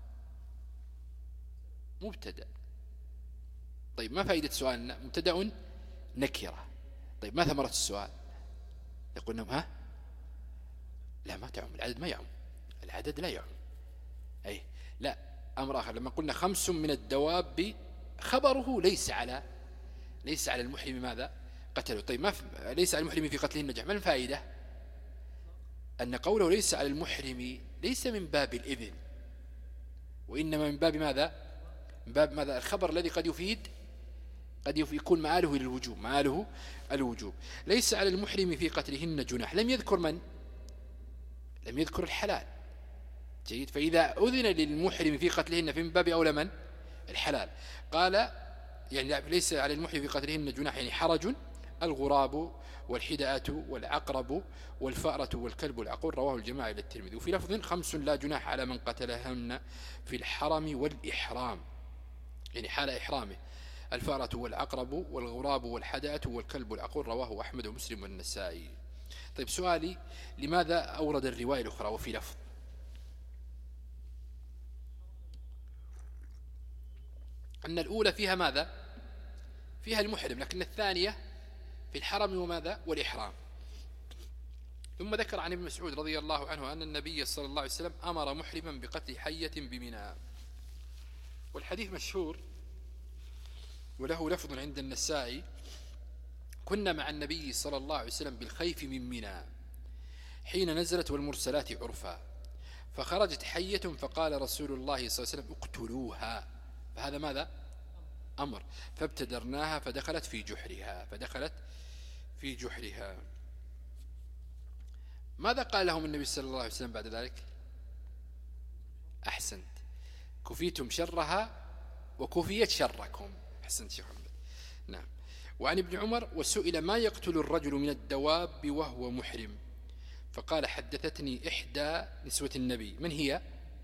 مبتدأ. طيب ما فائدة سؤالنا؟ مبتدأ نكرة. طيب ما ثمرة السؤال؟ يقول لهم ها لا ما تعم، العدد ما يعم، العدد لا يعم. أي لا، أمر آخر. لما قلنا خمس من الدواب خبره ليس على ليس على المحرم ماذا قتله. طيب ما ليس على المحرم في قتله النجح، ما الفائدة؟ أن قوله ليس على المحرم ليس من باب الإذن، وإنما من باب ماذا؟ من باب ماذا؟ الخبر الذي قد يفيد قد يكون مآله للوجوب، مآله الوجوب. ليس على المحرم في قتلهن جناح، لم يذكر من؟ لم يذكر الحلال. جيد. فإذا أذن للمحرم في قتلهن في من باب أولى من؟ الحلال. قال يعني ليس على المحرم في قتلهن جناح، يعني حرج. الغراب والحداءة والعقرب والفأرة والكلب والعقور، رواه الجماعة إلى الترمذي. وفي لفظ خمس لا جناح على من قتلهن في الحرم والإحرام، يعني حال إحرامه. الفأرة والعقرب والغراب والحداءة والكلب والعقور، رواه أحمد ومسلم والنسائي. طيب سؤالي، لماذا أورد الرواية الأخرى وفي لفظ؟ أن الأولى فيها ماذا؟ فيها المحرم، لكن الثانية في الحرم وماذا؟ والإحرام. ثم ذكر عن ابن مسعود رضي الله عنه أن النبي صلى الله عليه وسلم أمر محرما بقتل حية بمنى. والحديث مشهور وله لفظ عند النسائي: كنا مع النبي صلى الله عليه وسلم بالخيف من منى حين نزلت والمرسلات عرفا، فخرجت حية فقال رسول الله صلى الله عليه وسلم اقتلوها، فهذا ماذا؟ أمر. فابتدرناها فدخلت في جحرها فدخلت في جحرها. ماذا قال لهم النبي صلى الله عليه وسلم بعد ذلك؟ أحسنت، كفيتم شرها وكفيت شركم. أحسنت شيخ محمد. نعم. وعن ابن عمر: وسئل ما يقتل الرجل من الدواب وهو محرم، فقال: حدثتني إحدى نسوة النبي. من هي؟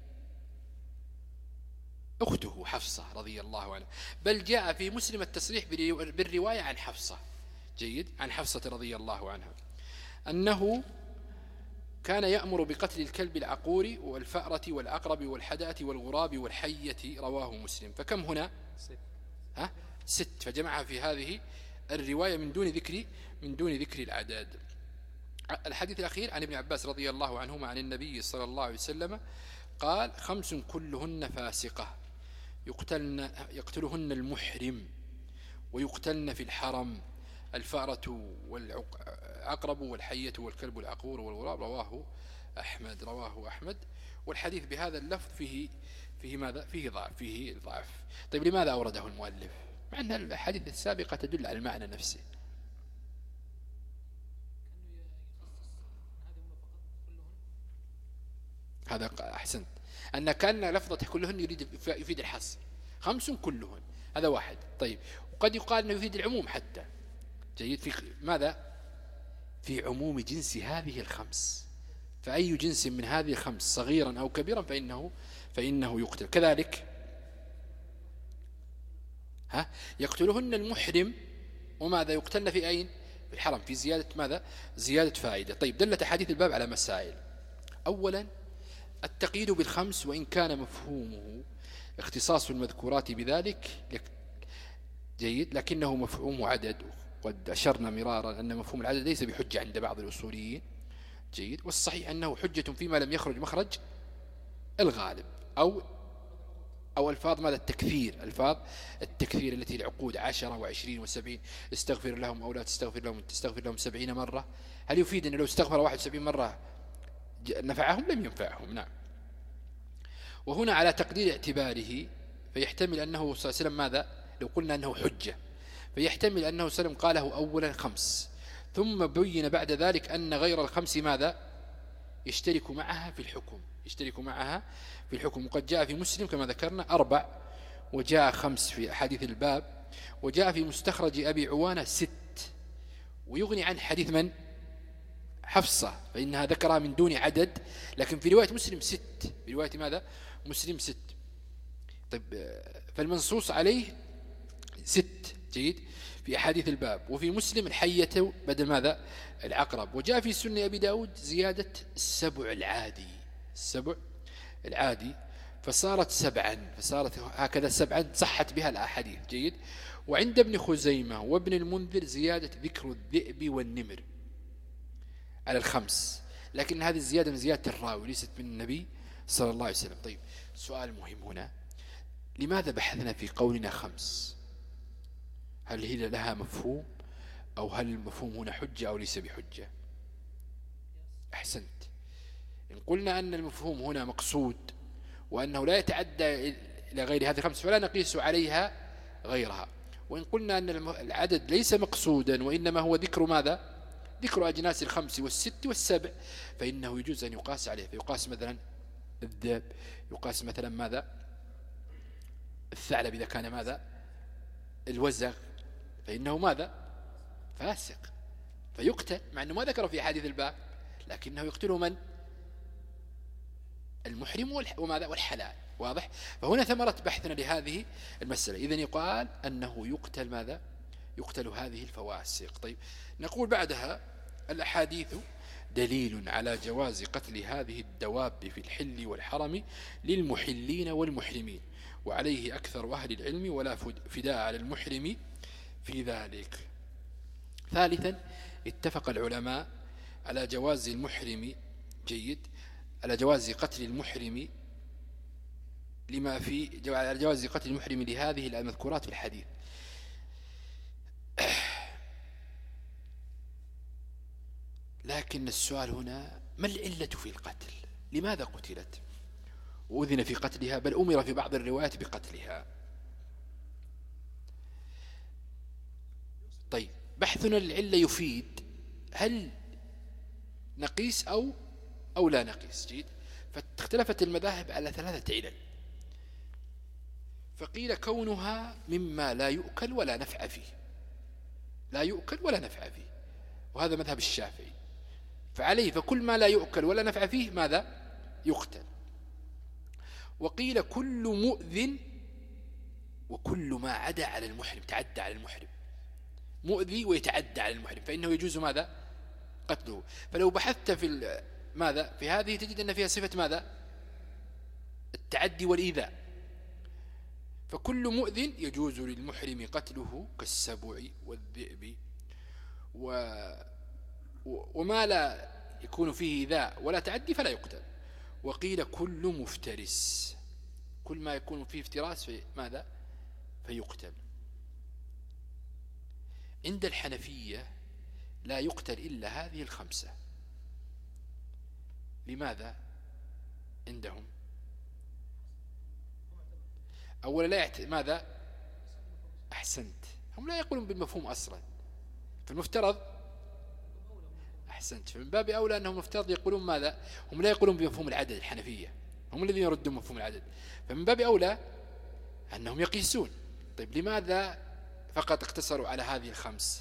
أخته حفصة رضي الله عنها. بل جاء في مسلم التصريح بالرواية عن حفصة. جيد. عن حفصة رضي الله عنها أنه كان يأمر بقتل الكلب العقور والفأرة والعقرب والحداءة والغراب والحية، رواه مسلم. فكم هنا؟ ها؟ ست. فجمعها في هذه الرواية من دون ذكر من دون ذكر الأعداد. الحديث الأخير عن ابن عباس رضي الله عنهما عن النبي صلى الله عليه وسلم قال: خمس كلهن فاسقة يقتلن يقتلهن المحرم ويقتلن في الحرم: الفأرة والعقرب والحية والكلب العقور والغراب، رواه أحمد رواه أحمد. والحديث بهذا اللفظ فيه فيه ماذا؟ فيه ضعف فيه ضعف. طيب لماذا أورده المؤلف مع أن الحديث السابقة تدل على المعنى نفسه؟ هذا أحسنت، أن كان لفظة كلهن يريد يفيد الحصر. خمس كلهن هذا واحد. طيب وقد يقال أنه يفيد العموم حتى. جيد. في ماذا؟ في عموم جنس هذه الخمس، فأي جنس من هذه الخمس صغيرا أو كبيرا فإنه فإنه يقتل. كذلك ها يقتلهن المحرم، وماذا؟ يقتلن في أين؟ في الحرم. في زيادة ماذا؟ زيادة فائدة. طيب دلت أحاديث الباب على مسائل. أولا التقييد بالخمس، وإن كان مفهومه اختصاص المذكورات بذلك جيد، لكنه مفهوم عدد، قد أشرنا مرارا أن مفهوم العدد ليس بحجة عند بعض الأصوليين. جيد. والصحيح أنه حجة فيما لم يخرج مخرج الغالب، أو أو ألفاظ ماذا؟ التكثير. ألفاظ التكثير التي العقود عشرة وعشرين وسبعين: استغفر لهم أو لا تستغفر لهم، تستغفر لهم سبعين مرة. هل يفيد أن لو استغفر واحد سبعين مرة نفعهم؟ لم ينفعهم. نعم. وهنا على تقدير اعتباره فيحتمل أنه صلى الله عليه وسلم ماذا؟ لو قلنا أنه حجة فيحتمل أنه صلى الله عليه وسلم قاله أولا خمس، ثم بين بعد ذلك أن غير الخمس ماذا؟ يشترك معها في الحكم يشترك معها في الحكم. وقد جاء في مسلم كما ذكرنا أربع، وجاء خمس في حديث الباب، وجاء في مستخرج أبي عوانة ست. ويغني عن حديث من؟ حفصة، فإنها ذكرها من دون عدد، لكن في رواية مسلم ست. في رواية ماذا؟ مسلم ست. طيب فالمنصوص عليه ست. جيد. في أحاديث الباب. وفي مسلم الحية بدل ماذا؟ العقرب. وجاء في سنة أبي داود زيادة السبع العادي السبع العادي فصارت سبعا، فصارت هكذا سبعا صحت بها الأحاديث. جيد. وعند ابن خزيمة وابن المنذر زيادة ذكر الذئب والنمر على الخمس، لكن هذه الزيادة من زيادة الراوي ليست من النبي صلى الله عليه وسلم. طيب سؤال مهم هنا، لماذا بحثنا في قولنا خمس؟ هل هي لها مفهوم، أو هل المفهوم هنا حجة أو ليس بحجة؟ أحسنت. إن قلنا أن المفهوم هنا مقصود وأنه لا يتعدى إلى غير هذه الخمس فلا نقيس عليها غيرها. وإن قلنا أن العدد ليس مقصودا وإنما هو ذكر ماذا؟ ذكر أجناس الخمس والست والسبع، فإنه يجوز أن يقاس عليه. فيقاس مثلا الذئب، يقاس مثلا ماذا؟ الثعلب إذا كان ماذا؟ الوزغ، فإنه ماذا؟ فاسق فيقتل، مع أنه ما ذكره في حديث الباب، لكنه يقتله من؟ المحرم وماذا؟ والحلال. واضح؟ فهنا ثمرة بحثنا لهذه المسألة. إذن يقال أنه يقتل ماذا؟ يقتل هذه الفواسق. طيب نقول بعدها الأحاديث دليل على جواز قتل هذه الدواب في الحل والحرم للمحلين والمحرمين، وعليه أكثر أهل العلم، ولا فداء على المحرم في ذلك. ثالثا اتفق العلماء على جواز المحرم جيد على جواز قتل المحرم لما في على جواز قتل المحرم لهذه المذكورات في الحديث. لكن السؤال هنا، ما العلة في القتل؟ لماذا قتلت وأذن في قتلها، بل أمر في بعض الروايات بقتلها؟ طيب بحثنا للعلة يفيد هل نقيس أو أو لا نقيس. جيد. فاختلفت المذاهب على ثلاثة علل. فقيل كونها مما لا يؤكل ولا نفع فيه، لا يؤكل ولا نفع فيه، وهذا مذهب الشافعي، فعليه فكل ما لا يؤكل ولا نفع فيه ماذا؟ يقتل. وقيل كل مؤذن، وكل ما عدا على المحرم، تعدى على المحرم، مؤذي ويتعدى على المحرم، فإنه يجوز ماذا؟ قتله. فلو بحثت في ماذا في هذه تجد أن فيها صفة ماذا؟ التعدي والإيذاء. فكل مؤذن يجوز للمحرم قتله كالسبع والذئب و... وما لا يكون فيه إيذاء ولا تعدي فلا يقتل. وقيل كل مفترس، كل ما يكون فيه افتراس في ماذا؟ فيقتل. عند الحنفية لا يقتل إلا هذه الخمسة. لماذا عندهم؟ أولا لا يعت... ماذا؟ أحسنت، هم لا يقولون بالمفهوم أصلا، فالمفترض أحسنت، فمن باب أولى أنهم مفترض يقولون ماذا؟ هم لا يقولون بمفهوم العدد. الحنفية هم الذين يردون مفهوم العدد، فمن باب أولى أنهم يقيسون. طيب لماذا فقط اقتصروا على هذه الخمس؟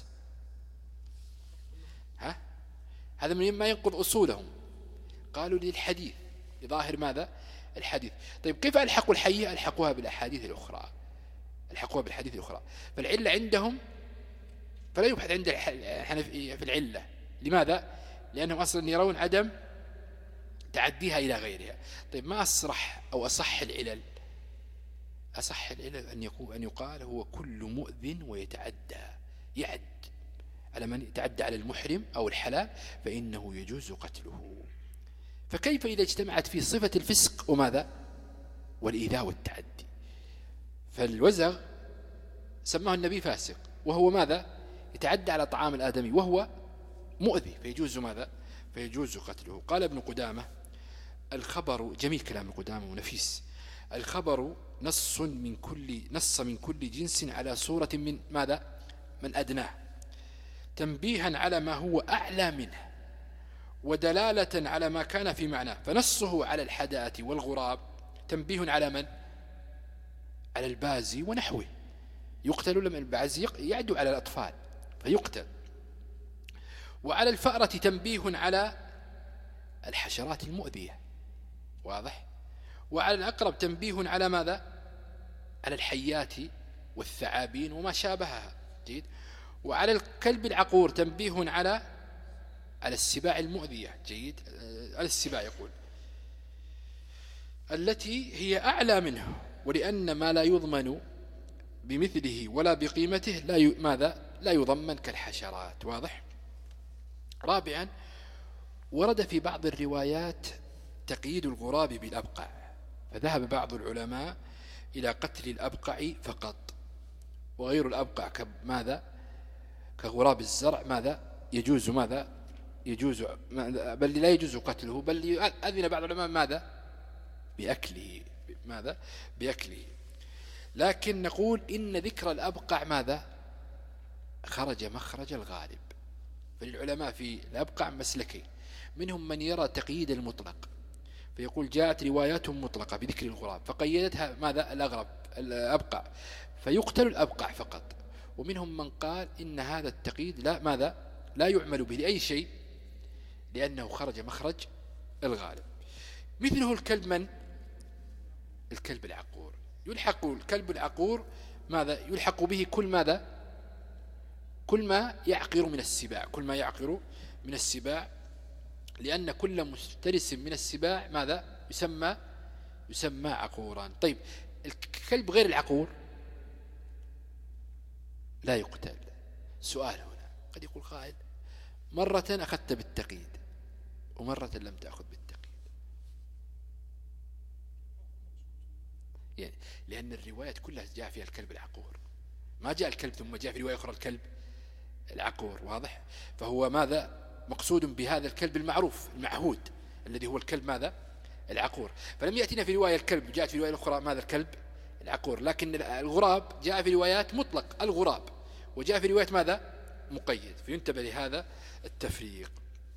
ها؟ هذا مما ينقض أصولهم. قالوا للحديث، لظاهر ماذا؟ الحديث. طيب كيف ألحقوا الحية؟ ألحقوها بالأحاديث الأخرى، ألحقوها بالحديث الأخرى. فالعلة عندهم فلا يبحث عند الحنفية في العلة. لماذا؟ لأنهم أصلا يرون عدم تعديها إلى غيرها. طيب ما أصرح أو أصح العلل؟ أصح العلل أن يقول أن يقال هو كل مؤذن ويتعدى، يعد على من يتعدى على المحرم أو الحلال فإنه يجوز قتله. فكيف إذا اجتمعت في صفة الفسق وماذا؟ والإيذاء والتعدي؟ فالوزغ سماه النبي فاسق، وهو ماذا؟ يتعدى على طعام الآدمي وهو مؤذي، فيجوز ماذا؟ فيجوز قتله. قال ابن قدامة الخبر، جميل كلام ابن قدامة ونفيس، الخبر نص من كل نص من كل جنس على صورة من ماذا؟ من أدناه، تنبيها على ما هو أعلى منه، ودلالة على ما كان في معناه. فنصه على الحداءة والغراب تنبيه على من؟ على البازي ونحوه، يقتل لما البازي يعدو على الأطفال فيقتل. وعلى الفأرة تنبيه على الحشرات المؤذية، واضح. وعلى الأقرب تنبيه على ماذا؟ على الحيات والثعابين وما شابهها. جيد. وعلى الكلب العقور تنبيه على على السباع المؤذية. جيد. على السباع يقول. التي هي أعلى منه، ولأن ما لا يضمن بمثله ولا بقيمته لا ي... ماذا لا يضمن كالحشرات. واضح؟ رابعا، ورد في بعض الروايات تقييد الغراب بالأبقع، فذهب بعض العلماء إلى قتل الأبقع فقط، وغير الأبقع كماذا كغراب الزرع ماذا يجوز ماذا يجوز بل لا يجوز قتله، بل أذن بعض العلماء ماذا بأكله ماذا بأكله. لكن نقول إن ذكر الأبقع ماذا خرج مخرج الغالب، فالعلماء في الأبقع مسلكين، منهم من يرى تقييد المطلق فيقول جاءت روايات مطلقة بذكر الغراب فقيدتها ماذا الأغرب الأبقع فيقتل الأبقع فقط، ومنهم من قال إن هذا التقييد لا ماذا لا يعمل به لأي شيء لأنه خرج مخرج الغالب. مثله الكلب من الكلب العقور، يلحق الكلب العقور ماذا يلحق به كل ماذا كل ما يعقر من السباع كل ما يعقر من السباع لأن كل مفترس من السباع ماذا يسمى يسمى عقورا. طيب الكلب غير العقور لا يقتل. سؤال هنا قد يقول قائل مرة أخذت بالتقييد ومرة لم تأخذ بالتقييد، يعني لأن الروايات كلها جاء فيها الكلب العقور، ما جاء الكلب ثم جاء في رواية أخرى الكلب العقور. واضح؟ فهو ماذا مقصود بهذا الكلب المعروف المعهود الذي هو الكلب ماذا العقور، فلم يأتينا في رواية الكلب، جاءت في رواية أخرى ماذا الكلب العقور. لكن الغراب جاء في روايات مطلق الغراب وجاء في رواية ماذا مقيد، فينتبه لهذا التفريق.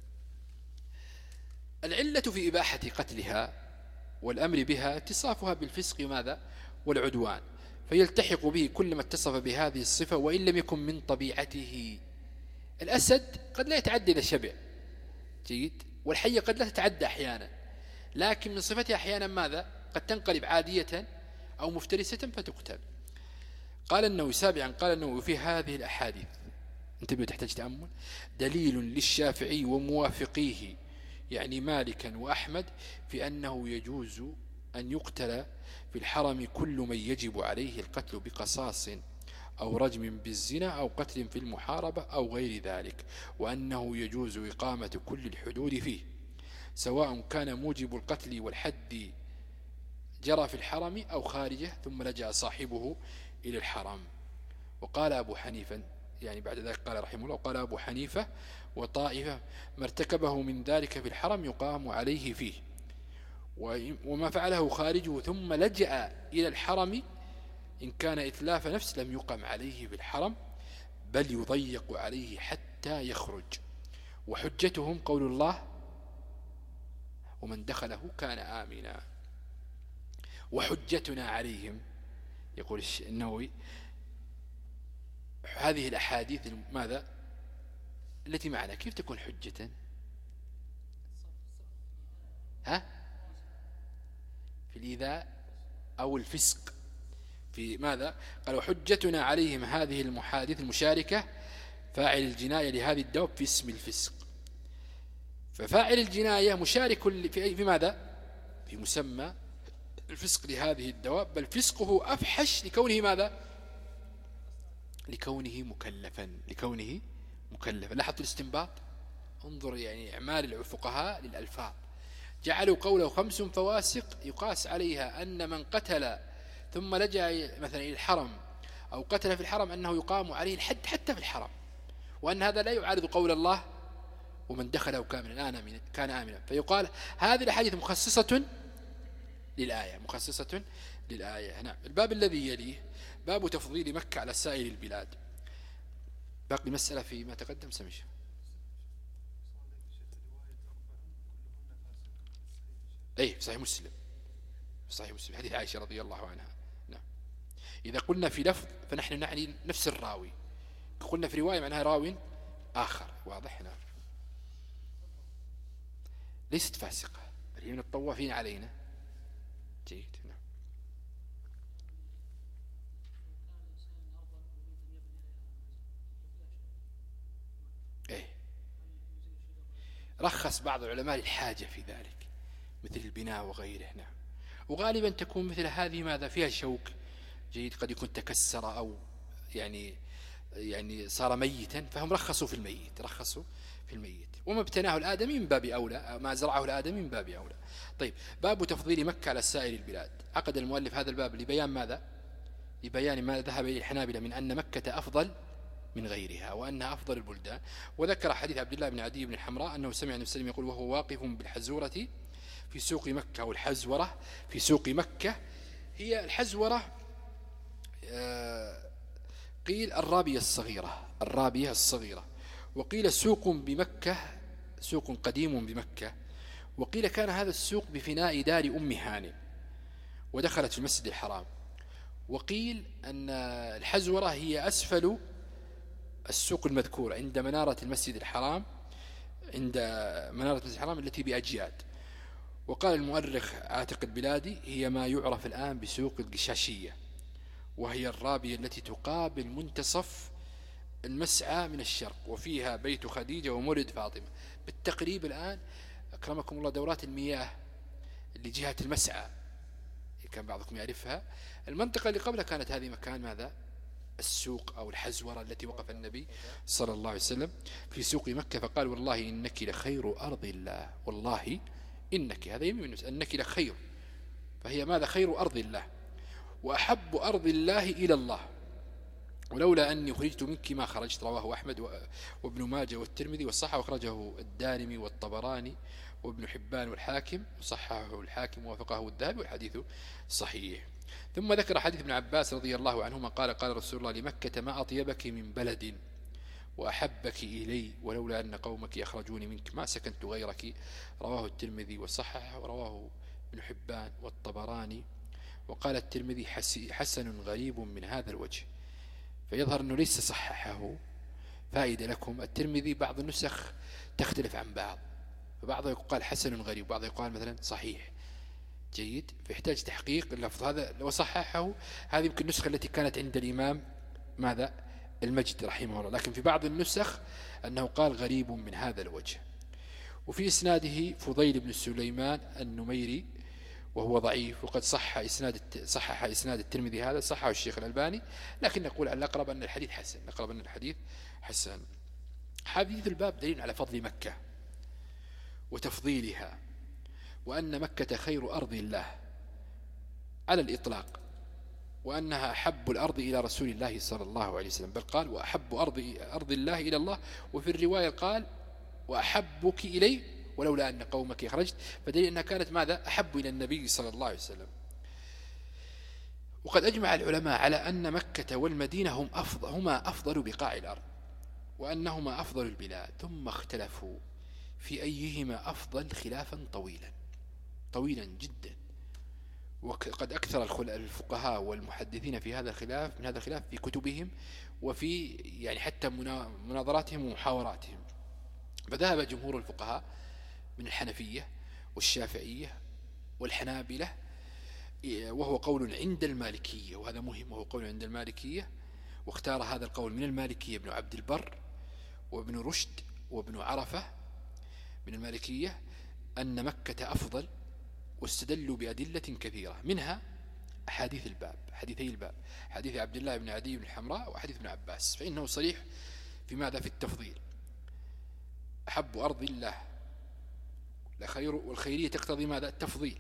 العلة في إباحة قتلها والأمر بها اتصافها بالفسق ماذا والعدوان، فيلتحق به كل ما اتصف بهذه الصفة وإن لم يكن من طبيعته. الأسد قد لا يتعدى إلى شبع جيد، والحية قد لا تتعدى أحيانا، لكن من صفتها أحيانا ماذا قد تنقلب عادية أو مفترسة فتقتل. قال النووي سابعا قال النووي في هذه الأحاديث انتبهوا تحتاج تأمل دليل للشافعي وموافقيه يعني مالكا وأحمد في أنه يجوز أن يقتل في الحرم كل من يجب عليه القتل بقصاص أو رجم بالزنا أو قتل في المحاربة أو غير ذلك، وأنه يجوز إقامة كل الحدود فيه سواء كان موجب القتل والحد جرى في الحرم أو خارجه ثم لجأ صاحبه إلى الحرم. وقال أبو حنيفة يعني بعد ذلك قال رحمه الله قال أبو حنيفة وطائفة ما ارتكبه من ذلك في الحرم يقام عليه فيه، وما فعله خارجه ثم لجأ إلى الحرم إن كان إتلاف نفس لم يقم عليه في الحرم بل يضيق عليه حتى يخرج. وحجتهم قول الله ومن دخله كان آمنا، وحجتنا عليهم يقول النووي هذه الأحاديث ماذا التي معنا كيف تكون حجة ها في الإيذاء أو الفسق في ماذا قال وحجتنا عليهم هذه المحادث المشاركة فاعل الجناية لهذه الدواب في اسم الفسق، ففاعل الجناية مشارك في ماذا في مسمى الفسق لهذه الدواب، بل فسقه أفحش لكونه ماذا لكونه مكلفا لكونه مكلفا. لاحظوا الاستنباط انظر يعني إعمال الفقهاء للألفاظ، جعلوا قوله خمس فواسق يقاس عليها أن من قتل ثم لجأ مثلا إلى الحرم أو قتل في الحرم أنه يقام عليه الحد حتى في الحرم، وأن هذا لا يعارض قول الله ومن دخله كاملا كان آمنا. فيقال هذه الأحاديث مخصصة للآية مخصصة للآية. نعم. الباب الذي يليه باب تفضيل مكة على سائر البلاد. باقي مسألة فيما تقدم سمش أي في صحيح مسلم في صحيح مسلم حديث عائشة رضي الله عنها. نعم. إذا قلنا في لفظ فنحن نعني نفس الراوي، قلنا في رواية معناها راوي آخر. واضح؟ نعم. ليست فاسقة بل هي من الطوافين علينا. جيد. نعم. إيه رخص بعض العلماء الحاجة في ذلك مثل البناء وغيره. نعم. وغالبا تكون مثل هذه ماذا فيها شوك جيد، قد يكون تكسر أو يعني يعني صار ميتا، فهم رخصوا في الميت، رخصوا في الميت. وما ابتناه الآدمي من باب أولى، ما زرعه الآدمي من باب أولى. طيب، باب تفضيل مكة على سائر البلاد. عقد المؤلف هذا الباب لبيان ماذا؟ لبيان ما ذهب إليه الحنابلة من أن مكة أفضل من غيرها وأنها أفضل البلدان. وذكر حديث عبد الله بن عدي بن الحمراء أنه سمع النبي صلى الله عليه وسلم يقول وهو واقف بالحزورة في سوق مكة، أو الحزورة في سوق مكة. هي الحزورة قيل الرابية الصغيرة، الرابية الصغيرة، وقيل سوق بمكة، سوق قديم بمكة، وقيل كان هذا السوق بفناء دار أم هانئ ودخلت في المسجد الحرام. وقيل أن الحزورة هي أسفل السوق المذكور عند منارة المسجد الحرام، عند منارة المسجد الحرام التي بأجياد. وقال المؤرخ عاتق البلادي هي ما يعرف الآن بسوق القشاشية، وهي الرابية التي تقابل منتصف المسعى من الشرق، وفيها بيت خديجة ومولد فاطمة. بالتقريب الآن أكرمكم الله دورات المياه اللي جهة المسعى كان بعضكم يعرفها، المنطقة اللي قبلها كانت هذه مكان ماذا؟ السوق أو الحزورة التي وقف النبي صلى الله عليه وسلم في سوق مكة فقال والله إنك لخير أرض الله، والله إنك، هذا يمين أنك لخير، فهي ماذا؟ خير أرض الله وأحب أرض الله إلى الله، ولولا أني خرجت منك ما خرجت. رواه أحمد وابن ماجه والترمذي والصحة، وأخرجه الدارمي والطبراني وابن حبان والحاكم، وصححه الحاكم ووافقه الذهبي، والحديث صحيح. ثم ذكر حديث ابن عباس رضي الله عنهما قال قال رسول الله لمكة ما أطيبك من بلد وأحبك إلي، ولولا أن قومك يخرجون منك ما سكنت غيرك. رواه الترمذي وصححه، ورواه ابن حبان والطبراني. وقال الترمذي حسن غريب من هذا الوجه، فيظهر أنه ليس صححه. فائدة لكم، الترمذي بعض النسخ تختلف عن بعض، فبعضها يقال حسن غريب، وبعضها يقال مثلا صحيح جيد، فيحتاج تحقيق اللفظ هذا. لو صححه هذه يمكن النسخة التي كانت عند الإمام ماذا؟ المجد رحمه الله، لكن في بعض النسخ أنه قال غريب من هذا الوجه. وفي إسناده فضيل بن سليمان النميري وهو ضعيف، وقد صح إسناد صحح إسناد الترمذي هذا، صحه الشيخ الألباني، لكن نقول على الأقرب أن الحديث حسن، الأقرب أن الحديث حسن. حديث الباب دليل على فضل مكة وتفضيلها، وأن مكة خير أرض الله على الإطلاق، وأنها أحب الأرض إلى رسول الله صلى الله عليه وسلم، بل قال وأحب أرض, أرض الله إلى الله، وفي الرواية قال وأحبك إلي ولولا أن قومك خرجت، فدليل أنها كانت ماذا؟ أحب إلى النبي صلى الله عليه وسلم. وقد أجمع العلماء على أن مكة والمدينة هم أفضل هما أفضل بقاع الأرض، وأنهما أفضل البلاد، ثم اختلفوا في أيهما أفضل خلافا طويلا طويلا جدا. وقد أكثر الفقهاء والمحدثين في هذا الخلاف، من هذا الخلاف في كتبهم وفي يعني حتى مناظراتهم ومحاوراتهم. فذهب جمهور الفقهاء من الحنفية والشافعية والحنابلة، وهو قول عند المالكية، وهذا مهم، وهو قول عند المالكية، واختار هذا القول من المالكية ابن عبد البر وابن رشد وابن عرفة من المالكية أن مكة أفضل، واستدلوا بأدلة كثيرة، منها حديث الباب، حديثي الباب، حديث عبد الله بن عدي بن الحمراء وحديث ابن عباس، فإنه صريح في ماذا؟ في التفضيل. أحب أرض الله لخير، والخيرية تقتضي ماذا؟ التفضيل.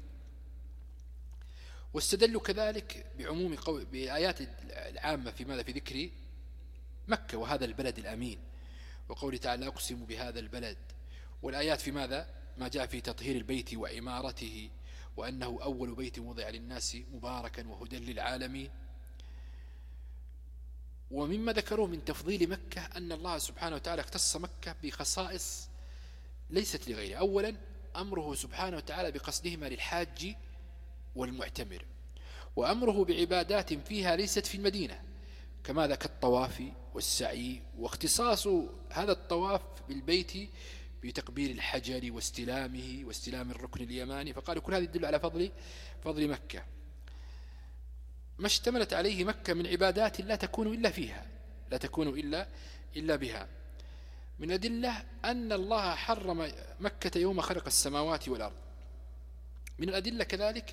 واستدلوا كذلك بعموم قول بآيات العامة في ماذا؟ في ذكر مكة وهذا البلد الأمين، وقول تعالى أقسم بهذا البلد، والآيات في ماذا؟ ما جاء في تطهير البيت وعمارته، وأنه أول بيت وضع للناس مباركا وهدى للعالمين. ومما ذكروه من تفضيل مكة أن الله سبحانه وتعالى اختص مكة بخصائص ليست لغيره. أولا أمره سبحانه وتعالى بقصدهما للحاج والمعتمر، وأمره بعبادات فيها ليست في المدينة، كماذا؟ كالطواف والسعي، واختصاص هذا الطواف بالبيت بتقبيل الحجر واستلامه واستلام الركن اليماني، فقالوا كل هذا يدل على فضل فضل مكة. ما اشتملت عليه مكة من عبادات لا تكون إلا فيها، لا تكون إلا إلا بها. من أدلة أن الله حرم مكة يوم خلق السماوات والأرض. من الأدلة كذلك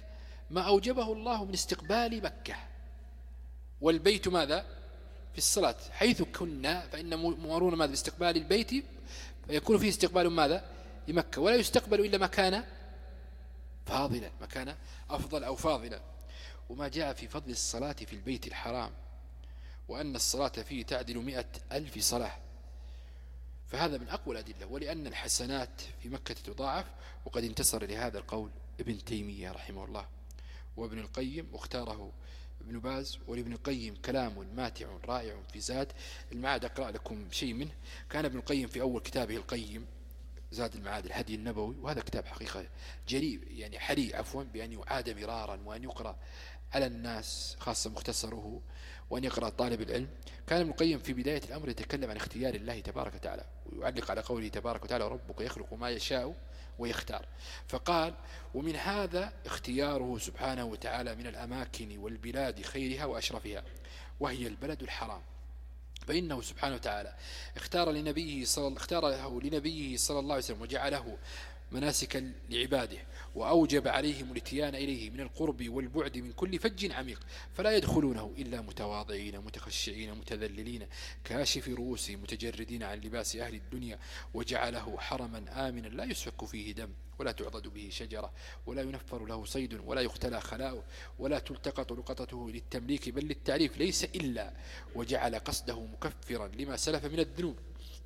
ما أوجبه الله من استقبال مكة، والبيت ماذا في الصلاة، حيث كنا فإن مؤمرون ماذا باستقبال البيت، فيكون فيه استقبال ماذا لمكة، ولا يستقبل إلا مكان فاضلا، مكان أفضل أو فاضلا. وما جاء في فضل الصلاة في البيت الحرام وأن الصلاة فيه تعدل مئة ألف صلاة، فهذا من أقوى الأدلة. ولأن الحسنات في مكة تضاعف، وقد انتصر لهذا القول ابن تيمية رحمه الله وابن القيم، واختاره ابن باز. ولابن القيم كلام ماتع رائع في زاد المعاد، أقرأ لكم شيء منه. كان ابن القيم في أول كتابه القيم زاد المعاد الهدي النبوي، وهذا كتاب حقيقة جريء يعني حري عفوا بأن يعاد مرارا وأن يقرأ على الناس، خاصة مختصره، وأن يقرأ طالب العلم. كان ابن القيم في بداية الأمر يتكلم عن اختيار الله تبارك وتعالى، ويعلق على قوله تبارك وتعالى ربك يخلق ما يشاء ويختار، فقال ومن هذا اختياره سبحانه وتعالى من الأماكن والبلاد خيرها وأشرفها، وهي البلد الحرام، فإنه سبحانه وتعالى اختار لنبيه صلى اختار له لنبيه صلى الله عليه وسلم وجعله مناسكا لعباده، وأوجب عليهم الاتيان إليه من القرب والبعد من كل فج عميق، فلا يدخلونه إلا متواضعين متخشعين متذللين كاشف رؤوسهم متجردين عن لباس أهل الدنيا، وجعله حرما آمنا لا يسفك فيه دم ولا تعضد به شجرة ولا ينفر له صيد ولا يختلى خلاؤه ولا تلتقط لقطته للتمليك بل للتعريف ليس إلا، وجعل قصده مكفرا لما سلف من الذنوب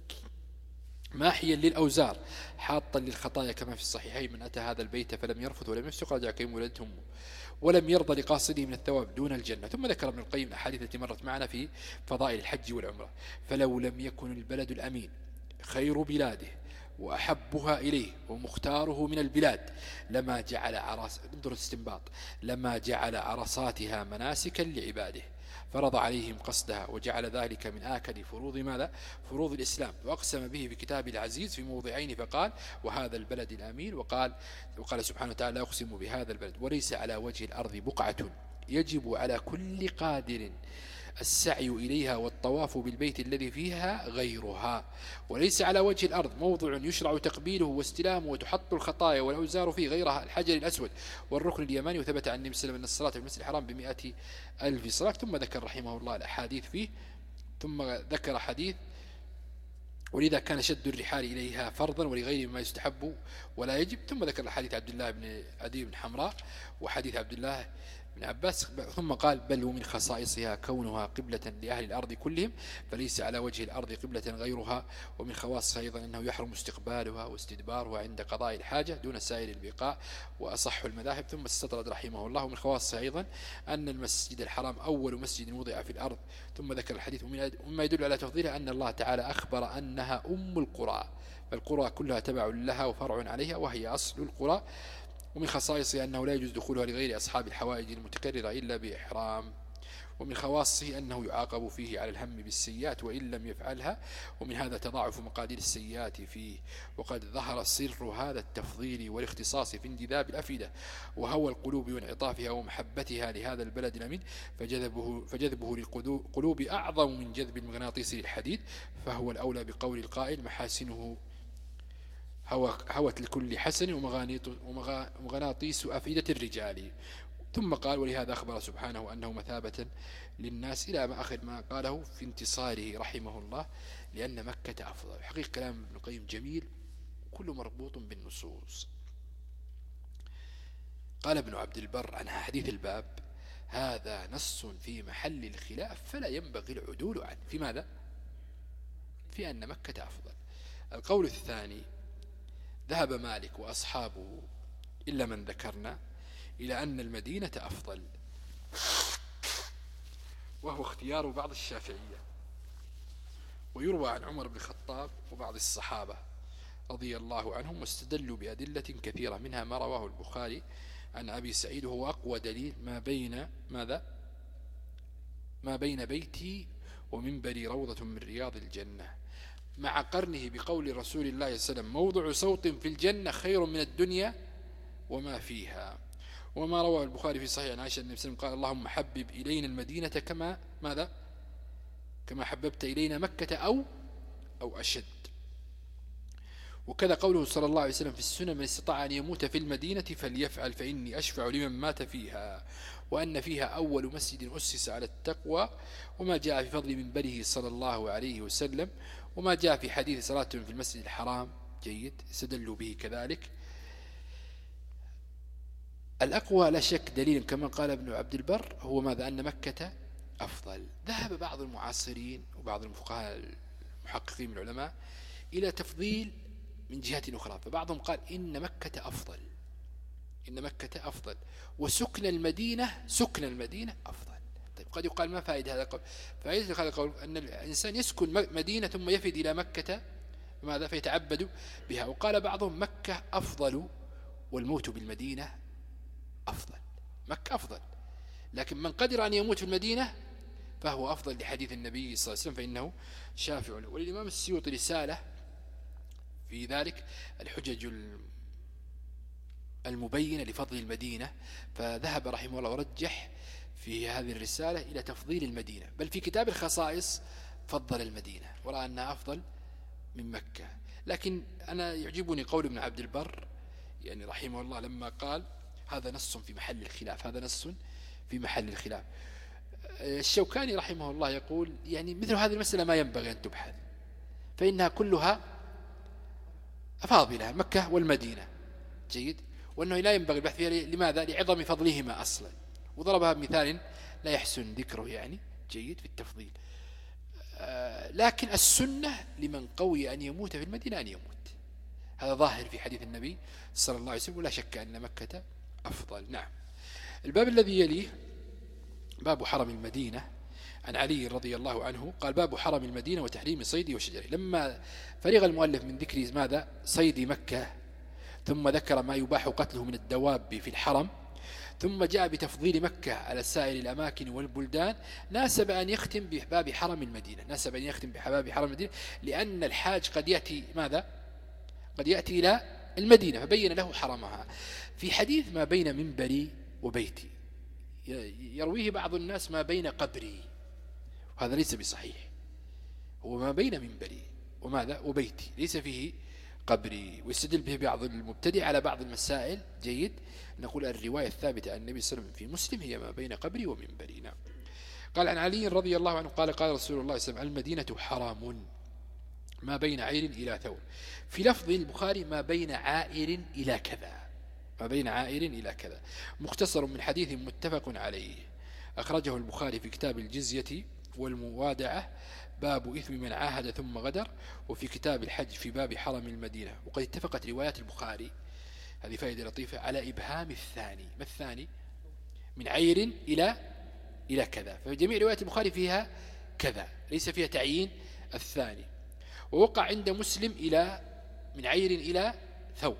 ماحيا للأوزار حاطا للخطايا، كما في الصحيحين من أتى هذا البيت فلم يرفث ولم يفسق رجع كيوم ولدته أمه ولم يرضى لقاصده من الثواب دون الجنة. ثم ذكر ابن القيم الأحاديث التي مرت معنا في فضائل الحج والعمرة. فلو لم يكن البلد الأمين خير بلاده وأحبها إليه ومختاره من البلاد لما جعل عرس انظر الاستنباط لما جعل عرصاتها مناسكا لعباده، فرض عليهم قصدها وجعل ذلك من آكد فروض ماذا فروض الإسلام، وأقسم به في كتاب العزيز في موضعين فقال وهذا البلد الأمين، وقال وقال سبحانه وتعالى لا أقسم بهذا البلد. وليس على وجه الأرض بقعة يجب على كل قادر السعي إليها والطواف بالبيت الذي فيها غيرها، وليس على وجه الأرض موضع يشرع تقبيله واستلامه وتحط الخطايا والأوزار فيه غيرها الحجر الأسود والركن اليماني. وثبت عن النبي صلى الله عليه وسلم أن الصلاة في المسجد الحرام بمئة ألف صلاة. ثم ذكر رحمه الله الأحاديث فيه، ثم ذكر حديث ولذا كان شد الرحال إليها فرضا ولغيره ما يستحب ولا يجب. ثم ذكر حديث عبد الله بن عدي بن حمراء وحديث عبد الله بن عباس. ثم قال بل ومن خصائصها كونها قبلة لأهل الأرض كلهم فليس على وجه الأرض قبلة غيرها، ومن خواصها أيضا أنه يحرم استقبالها واستدبارها عند قضاء الحاجة دون سائر البقاع وأصح المذاهب. ثم استطرد رحمه الله ومن خواصها أيضا أن المسجد الحرام أول مسجد وضع في الأرض. ثم ذكر الحديث ومما يدل على تفضيلها أن الله تعالى أخبر أنها أم القرى، فالقرى كلها تبع لها وفرع عليها وهي أصل القرى. ومن خصائصه أنه لا يجوز دخولها لغير أصحاب الحوائج المتكررة إلا بإحرام. ومن خواصه أنه يعاقب فيه على الهم بالسيئات وإن لم يفعلها، ومن هذا تضاعف مقادير السيئات فيه. وقد ظهر سر هذا التفضيل والاختصاص في انجذاب الأفئدة وهوى القلوب وانعطافها ومحبتها لهذا البلد الأمين، فجذبه, فجذبه للقلوب أعظم من جذب المغناطيس للحديد، فهو الأولى بقول القائل محاسنه هوت لكل حسن ومغناطيس أفئدة الرجال. ثم قال ولهذا أخبر سبحانه أنه مثابة للناس إلى ما آخر ما قاله في انتصاره رحمه الله لأن مكة أفضل. حقيقة كلام ابن القيم جميل كله مربوط بالنصوص. قال ابن عبد البر عن حديث الباب هذا نص في محل الخلاف فلا ينبغي العدول عنه. في ماذا؟ في أن مكة أفضل. القول الثاني ذهب مالك وأصحابه إلا من ذكرنا إلى أن المدينة أفضل، وهو اختيار بعض الشافعية. ويروى عن عمر بن الخطاب وبعض الصحابة رضي الله عنهم واستدلوا بأدلة كثيرة منها ما رواه البخاري عن أبي سعيد وهو أقوى دليل ما بين ماذا ما بين بيتي ومنبري روضة من رياض الجنة، مع قرنه بقول رسول الله صلى الله عليه وسلم موضع صوت في الجنة خير من الدنيا وما فيها. وما روى البخاري في صحيح عن عائشة النبي صلى الله عليه وسلم قال اللهم حبب إلينا المدينة كما ماذا كما حببت إلينا مكة أو أو أشد. وكذا قوله صلى الله عليه وسلم في السنة: من استطاع أن يموت في المدينة فليفعل فإني أشفع لمن مات فيها، وأن فيها أول مسجد أسس على التقوى، وما جاء في فضل منبره صلى الله عليه وسلم، وما جاء في حديث صلاة في المسجد الحرام. جيد، استدلوا به كذلك. الأقوى لا شك دليل كما قال ابن عبد البر هو ماذا؟ أن مكة أفضل. ذهب بعض المعاصرين وبعض الفقهاء المحققين من العلماء إلى تفضيل من جهة أخرى، فبعضهم قال إن مكة أفضل، إن مكة أفضل وسكن المدينة سكن المدينة أفضل. طيب قد يقال ما فائدة هذا القول؟ فائدة هذا القول أن الإنسان يسكن مدينة ثم يفد إلى مكة ماذا؟ فيتعبد بها. وقال بعضهم مكة أفضل والموت بالمدينة أفضل. مكة أفضل، لكن من قدر أن يموت في المدينة فهو أفضل لحديث النبي صلى الله عليه وسلم فإنه شافع له. وللإمام السيوطي رسالة في ذلك، الحجج المبينة لفضل المدينة، فذهب رحمه الله ورجح في هذه الرسالة إلى تفضيل المدينة، بل في كتاب الخصائص فضل المدينة ورأى أنها أفضل من مكة. لكن أنا يعجبني قول ابن عبد البر يعني رحمه الله لما قال هذا نص في محل الخلاف، هذا نص في محل الخلاف. الشوكاني رحمه الله يقول يعني مثل هذه المسألة ما ينبغي أن تبحث، فإنها كلها فاضلة، مكة والمدينة. جيد، وأنه لا ينبغي البحث فيها. لماذا؟ لعظم فضلهما أصلا، وضربها بمثال لا يحسن ذكره يعني. جيد، في التفضيل. آه لكن السنة لمن قوي أن يموت في المدينة أن يموت، هذا ظاهر في حديث النبي صلى الله عليه وسلم، ولا شك أن مكة أفضل. نعم. الباب الذي يليه باب حرم المدينة، عن علي رضي الله عنه قال: باب حرم المدينة وتحريم صيد وشجره. لما فرغ المؤلف من ذكر ماذا؟ صيد مكة، ثم ذكر ما يباح قتله من الدواب في الحرم، ثم جاء بتفضيل مكة على سائر الأماكن والبلدان، ناسب أن يختم بباب حرم المدينة، ناسب أن يختم بباب حرم المدينة، لأن الحاج قد يأتي ماذا؟ قد يأتي إلى المدينة، فبين له حرمها. في حديث ما بين منبري وبيتي يرويه بعض الناس ما بين قبري، وهذا ليس بصحيح، هو ما بين منبري وماذا؟ وبيتي، ليس فيه قبري. ويستدل به بعض المبتدع على بعض المسائل. جيد، نقول الرواية الثابتة عن النبي صلى الله عليه وسلم في مسلم هي ما بين قبري ومنبري. نعم. قال عن علي رضي الله عنه قال: قال رسول الله صلى الله عليه وسلم: المدينة حرام ما بين عير إلى ثور. في لفظ البخاري ما بين عائر إلى كذا، ما بين عائر إلى كذا، مختصر من حديث متفق عليه، أخرجه البخاري في كتاب الجزية والموادعة باب إثم من عاهد ثم غدر، وفي كتاب الحج في باب حرم المدينة. وقد اتفقت روايات البخاري، هذه فائدة لطيفة، على إبهام الثاني. ما الثاني؟ من عير إلى إلى كذا، فجميع روايات البخاري فيها كذا، ليس فيها تعيين الثاني. ووقع عند مسلم إلى من عير إلى ثور،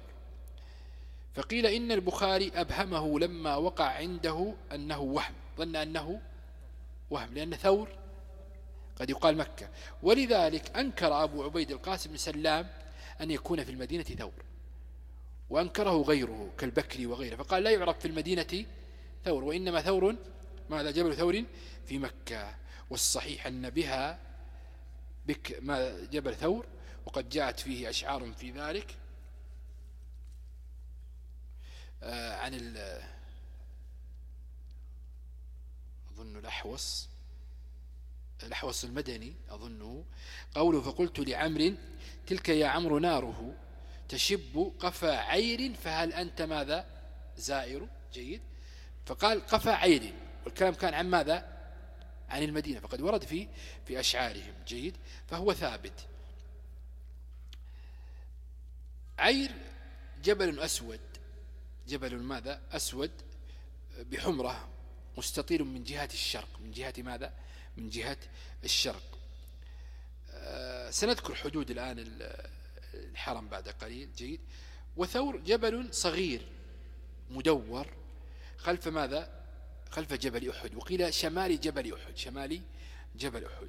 فقيل إن البخاري أبهمه لما وقع عنده أنه وهم، ظن أنه وهم، لأن ثور قد يقال مكة، ولذلك أنكر أبو عبيد القاسم بن سلام أن يكون في المدينة ثور، وأنكره غيره كالبكري وغيره، فقال لا يعرف في المدينة ثور، وإنما ثور ماذا؟ جبل ثور في مكة. والصحيح أن بها بك ما جبل ثور، وقد جاءت فيه أشعار في ذلك آه عن أظن الأحوص الأحوص المدني أظنه، قوله: فقلت لعمر تلك يا عمرو ناره تشب قفا عير فهل أنت ماذا؟ زائر. جيد، فقال قفا عير، والكلام كان عن ماذا؟ عن المدينة، فقد ورد في في أشعارهم. جيد، فهو ثابت. عير جبل أسود، جبل ماذا؟ أسود بحمرة، مستطيل من جهة الشرق، من جهة ماذا؟ من جهة الشرق. أه سنذكر حدود الآن الحرم بعد قليل. جيد. وثور جبل صغير مدور خلف ماذا؟ خلف جبل أحد، وقيل شمال جبل أحد، شمال جبل أحد.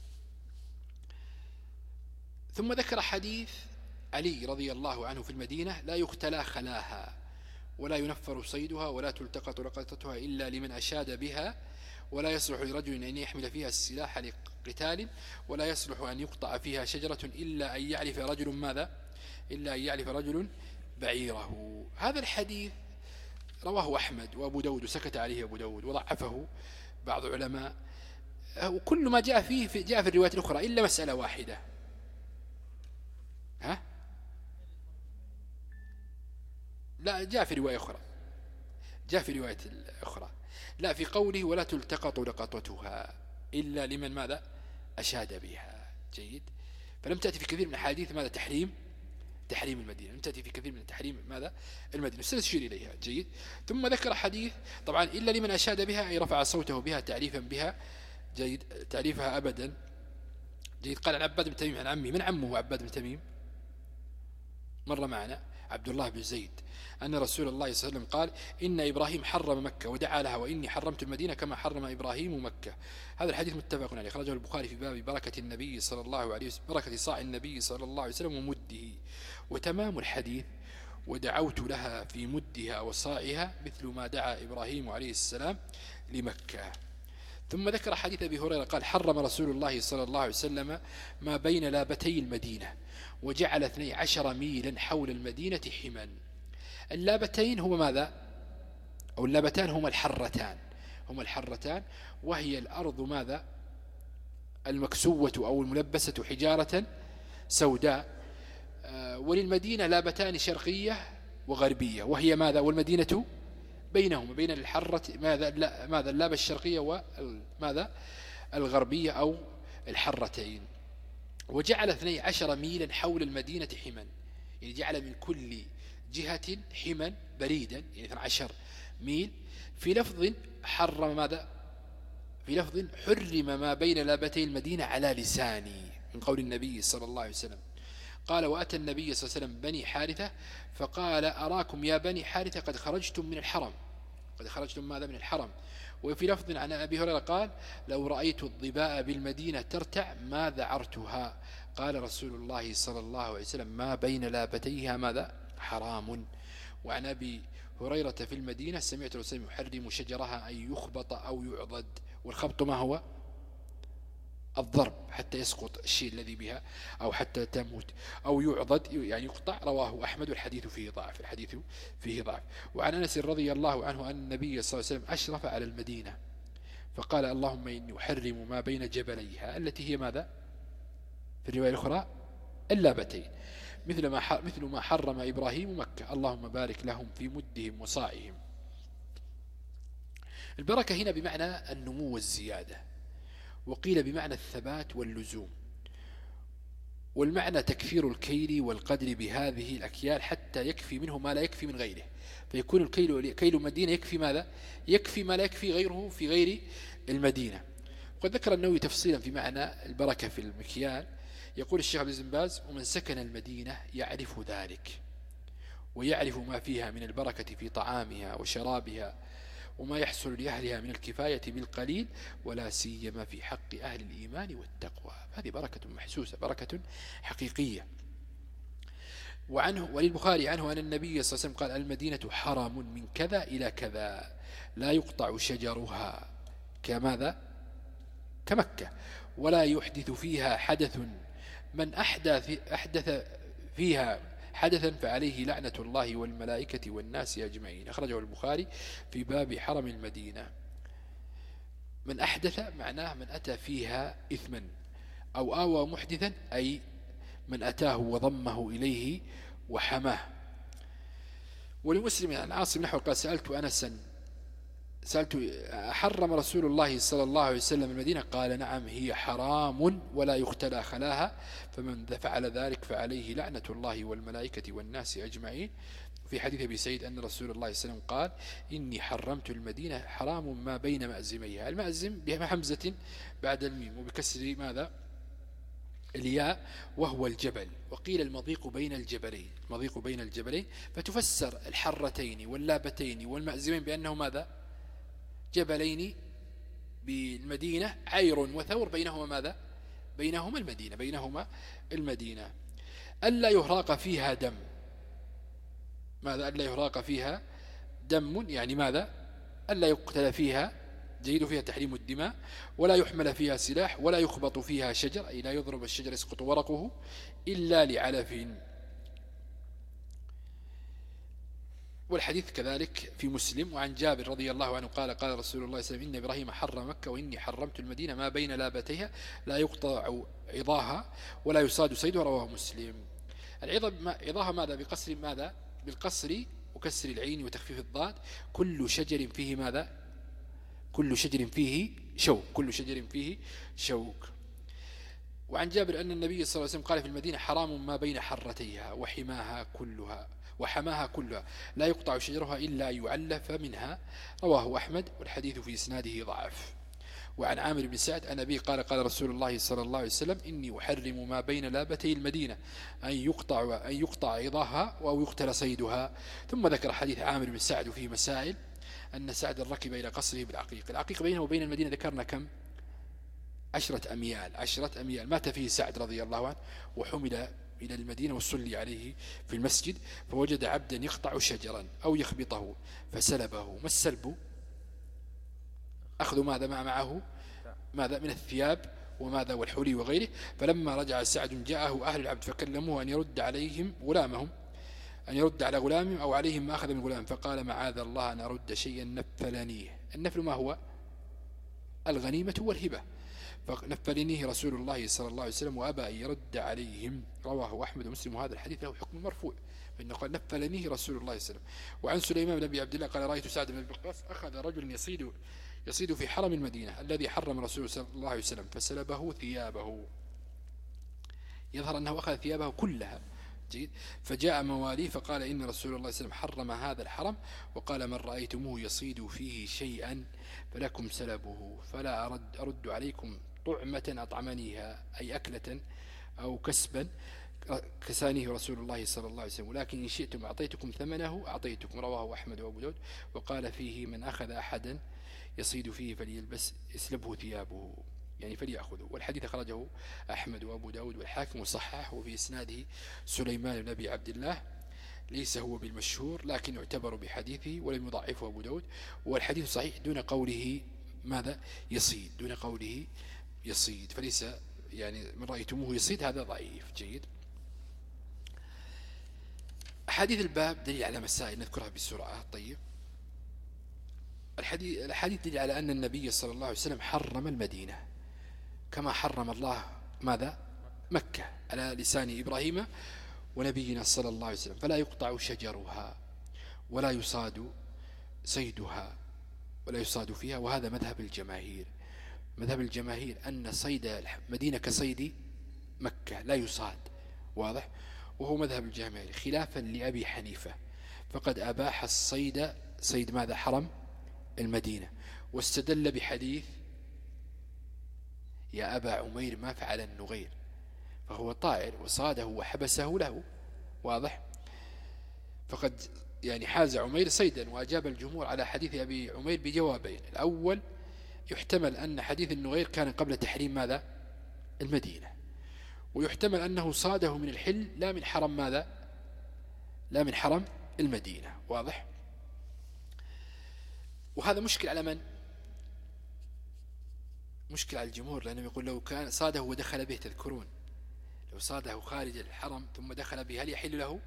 ثم ذكر حديث علي رضي الله عنه في المدينة: لا يختلى خلاها، ولا ينفر صيدها، ولا تلتقط لقطتها إلا لمن أشاد بها، ولا يصلح لرجل أن يحمل فيها السلاح لقتال، ولا يصلح أن يقطع فيها شجرة إلا أن يعرف رجل ماذا؟ إلا أن يعلف رجل بعيره. هذا الحديث رواه أحمد وأبو داود وسكت عليه أبو داود وضعفه بعض العلماء، وكل ما جاء فيه في جاء في الروايات الأخرى إلا مسألة واحدة. ها؟ لا، جاء في رواية أخرى، جاء في رواية أخرى لا، في قوله ولا تلتقط لقطتها إلا لمن ماذا أشاد بها. جيد. فلم تأتي في كثير من الحديث ماذا تحريم تحريم المدينة، لم تأتي في كثير من تحريم ماذا المدينة، سنشير إليها. جيد. ثم ذكر حديث طبعا إلا لمن أشاد بها أي رفع صوته بها تعريفا بها. جيد. تعريفها أبدا. جيد. قال عن عباد بن تميم عن عمي. من عمه عباد بن تميم؟ مر معنا عبد الله بن زيد أن رسول الله صلى الله عليه وسلم قال إن إبراهيم حرم مكة ودعا لها وإني حرمت المدينة كما حرم إبراهيم مكة. هذا الحديث متفق عليه، خرجه البخاري في باب بركة النبي صلى الله عليه وسلم، بركة صاع النبي صلى الله عليه وسلم ومده. وتمام الحديث ودعوت لها في مدها وصاعها مثل ما دعا إبراهيم عليه السلام لمكة. ثم ذكر حديث أبي هريرة قال حرم رسول الله صلى الله عليه وسلم ما بين لابتي المدينة وجعل اثني عشر ميلا حول المدينة حما. اللابتين هما ماذا؟ أو اللابتان هما الحرتان، هما الحرتان وهي الأرض ماذا المكسوة أو الملبسة حجارة سوداء. وللمدينة لابتان شرقية وغربية وهي ماذا؟ والمدينة بينهما بين الحرة ماذا ماذا اللابة الشرقية وماذا الغربية أو الحرتين. وجعل اثني عشر ميلا حول المدينة حما، يعني جعل من كل جهة حما بريدا، يعني اثني عشر ميل. في لفظ حرم ماذا؟ في لفظ حرم ما بين لابتي المدينة على لساني، من قول النبي صلى الله عليه وسلم. قال وأتى النبي صلى الله عليه وسلم بني حارثة فقال أراكم يا بني حارثة قد خرجتم من الحرم، قد خرجتم ماذا من الحرم. وفي لفظ عن أبي هريرة قال لو رأيت الضباء بالمدينة ترتع ما ذعرتها. قال رسول الله صلى الله عليه وسلم ما بين لابتيها ماذا حرام. وعن أبي هريرة في المدينة سمعت رسول يحرم شجرها أن يخبط أو يعضد. والخبط ما هو؟ الضرب حتى يسقط الشيء الذي بها أو حتى تموت، أو يعضد يعني يقطع. رواه أحمد والحديث فيه ضعف، الحديث فيه ضعف. وعن أنس رضي الله عنه أن النبي صلى الله عليه وسلم أشرف على المدينة فقال اللهم إني أحرم ما بين جبليها التي هي ماذا في الرواية الأخرى اللابتين مثل ما مثل ما حرم إبراهيم مكة، اللهم بارك لهم في مدهم وصاعهم. البركة هنا بمعنى النمو والزيادة، وقيل بمعنى الثبات واللزوم، والمعنى تكفير الكيل والقدر بهذه الأكيال حتى يكفي منه ما لا يكفي من غيره، فيكون الكيل كيل المدينة يكفي ماذا؟ يكفي ما لا يكفي غيره في غير المدينة. وقد ذكر النووي تفصيلا في معنى البركة في المكيال. يقول الشيخ عبد العزيز بن باز ومن سكن المدينة يعرف ذلك ويعرف ما فيها من البركة في طعامها وشرابها وما يحصل لأهلها من الكفاية بالقليل ولا سيما في حق أهل الإيمان والتقوى. هذه بركة محسوسة، بركة حقيقية. وعنه وللبخاري عنه أن النبي صلى الله عليه وسلم قال المدينة حرم من كذا إلى كذا لا يقطع شجرها كماذا كمكة ولا يحدث فيها حدث، من أحدث, أحدث فيها حدثا فعليه لعنة الله والملائكة والناس أجمعين. أخرجه البخاري في باب حرم المدينة. من أحدث معناه من أتى فيها إثما، أو آوى محدثا أي من أتاه وضمه إليه وحماه. ولمسلم عن عاصم نحو قال سألت أنسا سألت أحرم رسول الله صلى الله عليه وسلم المدينة؟ قال نعم هي حرام ولا يختلى خلاها، فمن فعل ذلك فعليه لعنة الله والملائكة والناس أجمعين. في حديث أبي سعيد أن رسول الله صلى الله عليه وسلم قال إني حرمت المدينة حرام ما بين مأزميها. المأزم بحمزة بعد الميم وبكسر ماذا الياء وهو الجبل. وقيل المضيق بين الجبلين، المضيق بين الجبلين، فتفسر الحرتين واللابتين والمأزمين بأنه ماذا جبلين بالمدينة عير وثور بينهما ماذا بينهما المدينة بينهما المدينة ألا يهراق فيها دم. ماذا ألا يهراق فيها دم يعني ماذا ألا يقتل فيها، جيد فيها تحريم الدماء، ولا يحمل فيها سلاح، ولا يخبط فيها شجر أي لا يضرب الشجر يسقط ورقه إلا لعلف والحديث كذلك في مسلم. وعن جابر رضي الله عنه قال قال رسول الله صلى الله عليه وسلم إن إبراهيم حرم مكة وإني حرمت المدينة ما بين لابتيها لا يقطع عضاها ولا يصاد صيدها، رواه مسلم. العضاها ماذا؟ بقصر ماذا؟ بالقصر وكسر العين وتخفيف الضاد. كل شجر فيه ماذا؟ كل شجر فيه شوك، كل شجر فيه شوك. وعن جابر أن النبي صلى الله عليه وسلم قال في المدينة حرام ما بين حرتيها وحماها كلها وحماها كلها لا يقطع شجرها إلا يعلف منها، رواه أحمد والحديث في إسناده ضعف. وعن عامر بن سعد أن أبي قال قال رسول الله صلى الله عليه وسلم إني أحرم ما بين لابتي المدينة أن يقطع أن يقطع عظاها أو يقتل صيدها. ثم ذكر حديث عامر بن سعد وفيه مسائل. أن سعد ركب إلى قصره بالعقيق، العقيق بينه وبين المدينة ذكرنا كم؟ عشرة أميال، عشرة أميال. مات فيه سعد رضي الله عنه وحمل إلى المدينة وصلي عليه في المسجد، فوجد عبدا يقطع شجرا أو يخبطه فسلبه. ما السلب؟ أخذ ماذا ما معه؟ ماذا؟ من الثياب وماذا والحلي وغيره. فلما رجع سعد جاءه أهل العبد فكلموه أن يرد عليهم غلامهم، أن يرد على غلامهم أو عليهم ما أخذ من غلام، فقال معاذ الله أن أرد شيئا نفلنيه. النفل ما هو؟ الغنيمة والهبة. فنفلنيه رسول الله صلى الله عليه وسلم وأبى أن يرد عليهم، رواه أحمد ومسلم. وهذا الحديث له حكم مرفوع، فإنه قال نفلنيه رسول الله صلى الله عليه وسلم. وعن سليمان بن أبي عبد الله قال رأيت سعد بن أبي وقاص أخذ رجل يصيد يصيد في حرم المدينة الذي حرم رسول صلى الله عليه وسلم فسلبه ثيابه، يظهر أنه أخذ ثيابه كلها. جيد. فجاء مواليه فقال إن رسول الله صلى الله عليه وسلم حرم هذا الحرم وقال من رأيتموه يصيد فيه شيئا فلكم سلبه، فلا أرد, أرد عليكم طعمة أطعمنيها أي أكلة أو كسبا كسانيه رسول الله صلى الله عليه وسلم، ولكن إن شئتم أعطيتكم ثمنه أعطيتكم، رواه أحمد وأبو داود. وقال فيه من أخذ أحدا يصيد فيه فليلبس يسلبه ثيابه، يعني فليأخذه. والحديث خرجه أحمد وأبو داود والحاكم وصححه، وفي إسناده سليمان بن أبي عبد الله ليس هو بالمشهور لكن يعتبر بحديثه ولم يضعفه أبو داود. والحديث صحيح دون قوله ماذا؟ يصيد، دون قوله يصيد، فليس يعني من رأيتموه يصيد هذا ضعيف. جيد. حديث الباب دليل على مسائل نذكرها بسرعة. طيب، الحديث الحديث دليل على أن النبي صلى الله عليه وسلم حرم المدينة كما حرم الله ماذا؟ مكة على لسان إبراهيم ونبينا صلى الله عليه وسلم، فلا يقطع شجرها ولا يصاد صيدها ولا يصاد فيها. وهذا مذهب الجماهير، مذهب الجماهير أن صيد المدينة كصيد مكة لا يصاد، واضح؟ وهو مذهب الجماهير خلافا لأبي حنيفة، فقد أباح الصيد صيد ماذا؟ حرم المدينة، واستدل بحديث يا أبا عمير ما فعل النغير، فهو طائر وصاده وحبسه له، واضح؟ فقد يعني حاز عمير صيدا. وأجاب الجمهور على حديث أبي عمير بجوابين: الأول يحتمل أن حديث النغير كان قبل تحريم ماذا؟ المدينة، ويحتمل أنه صاده من الحل لا من حرم ماذا؟ لا من حرم المدينة، واضح؟ وهذا مشكل على من؟ مشكل على الجمهور، لأنه يقول لو كان صاده ودخل به، تذكرون لو صاده خارج الحرم ثم دخل به هل يحل له؟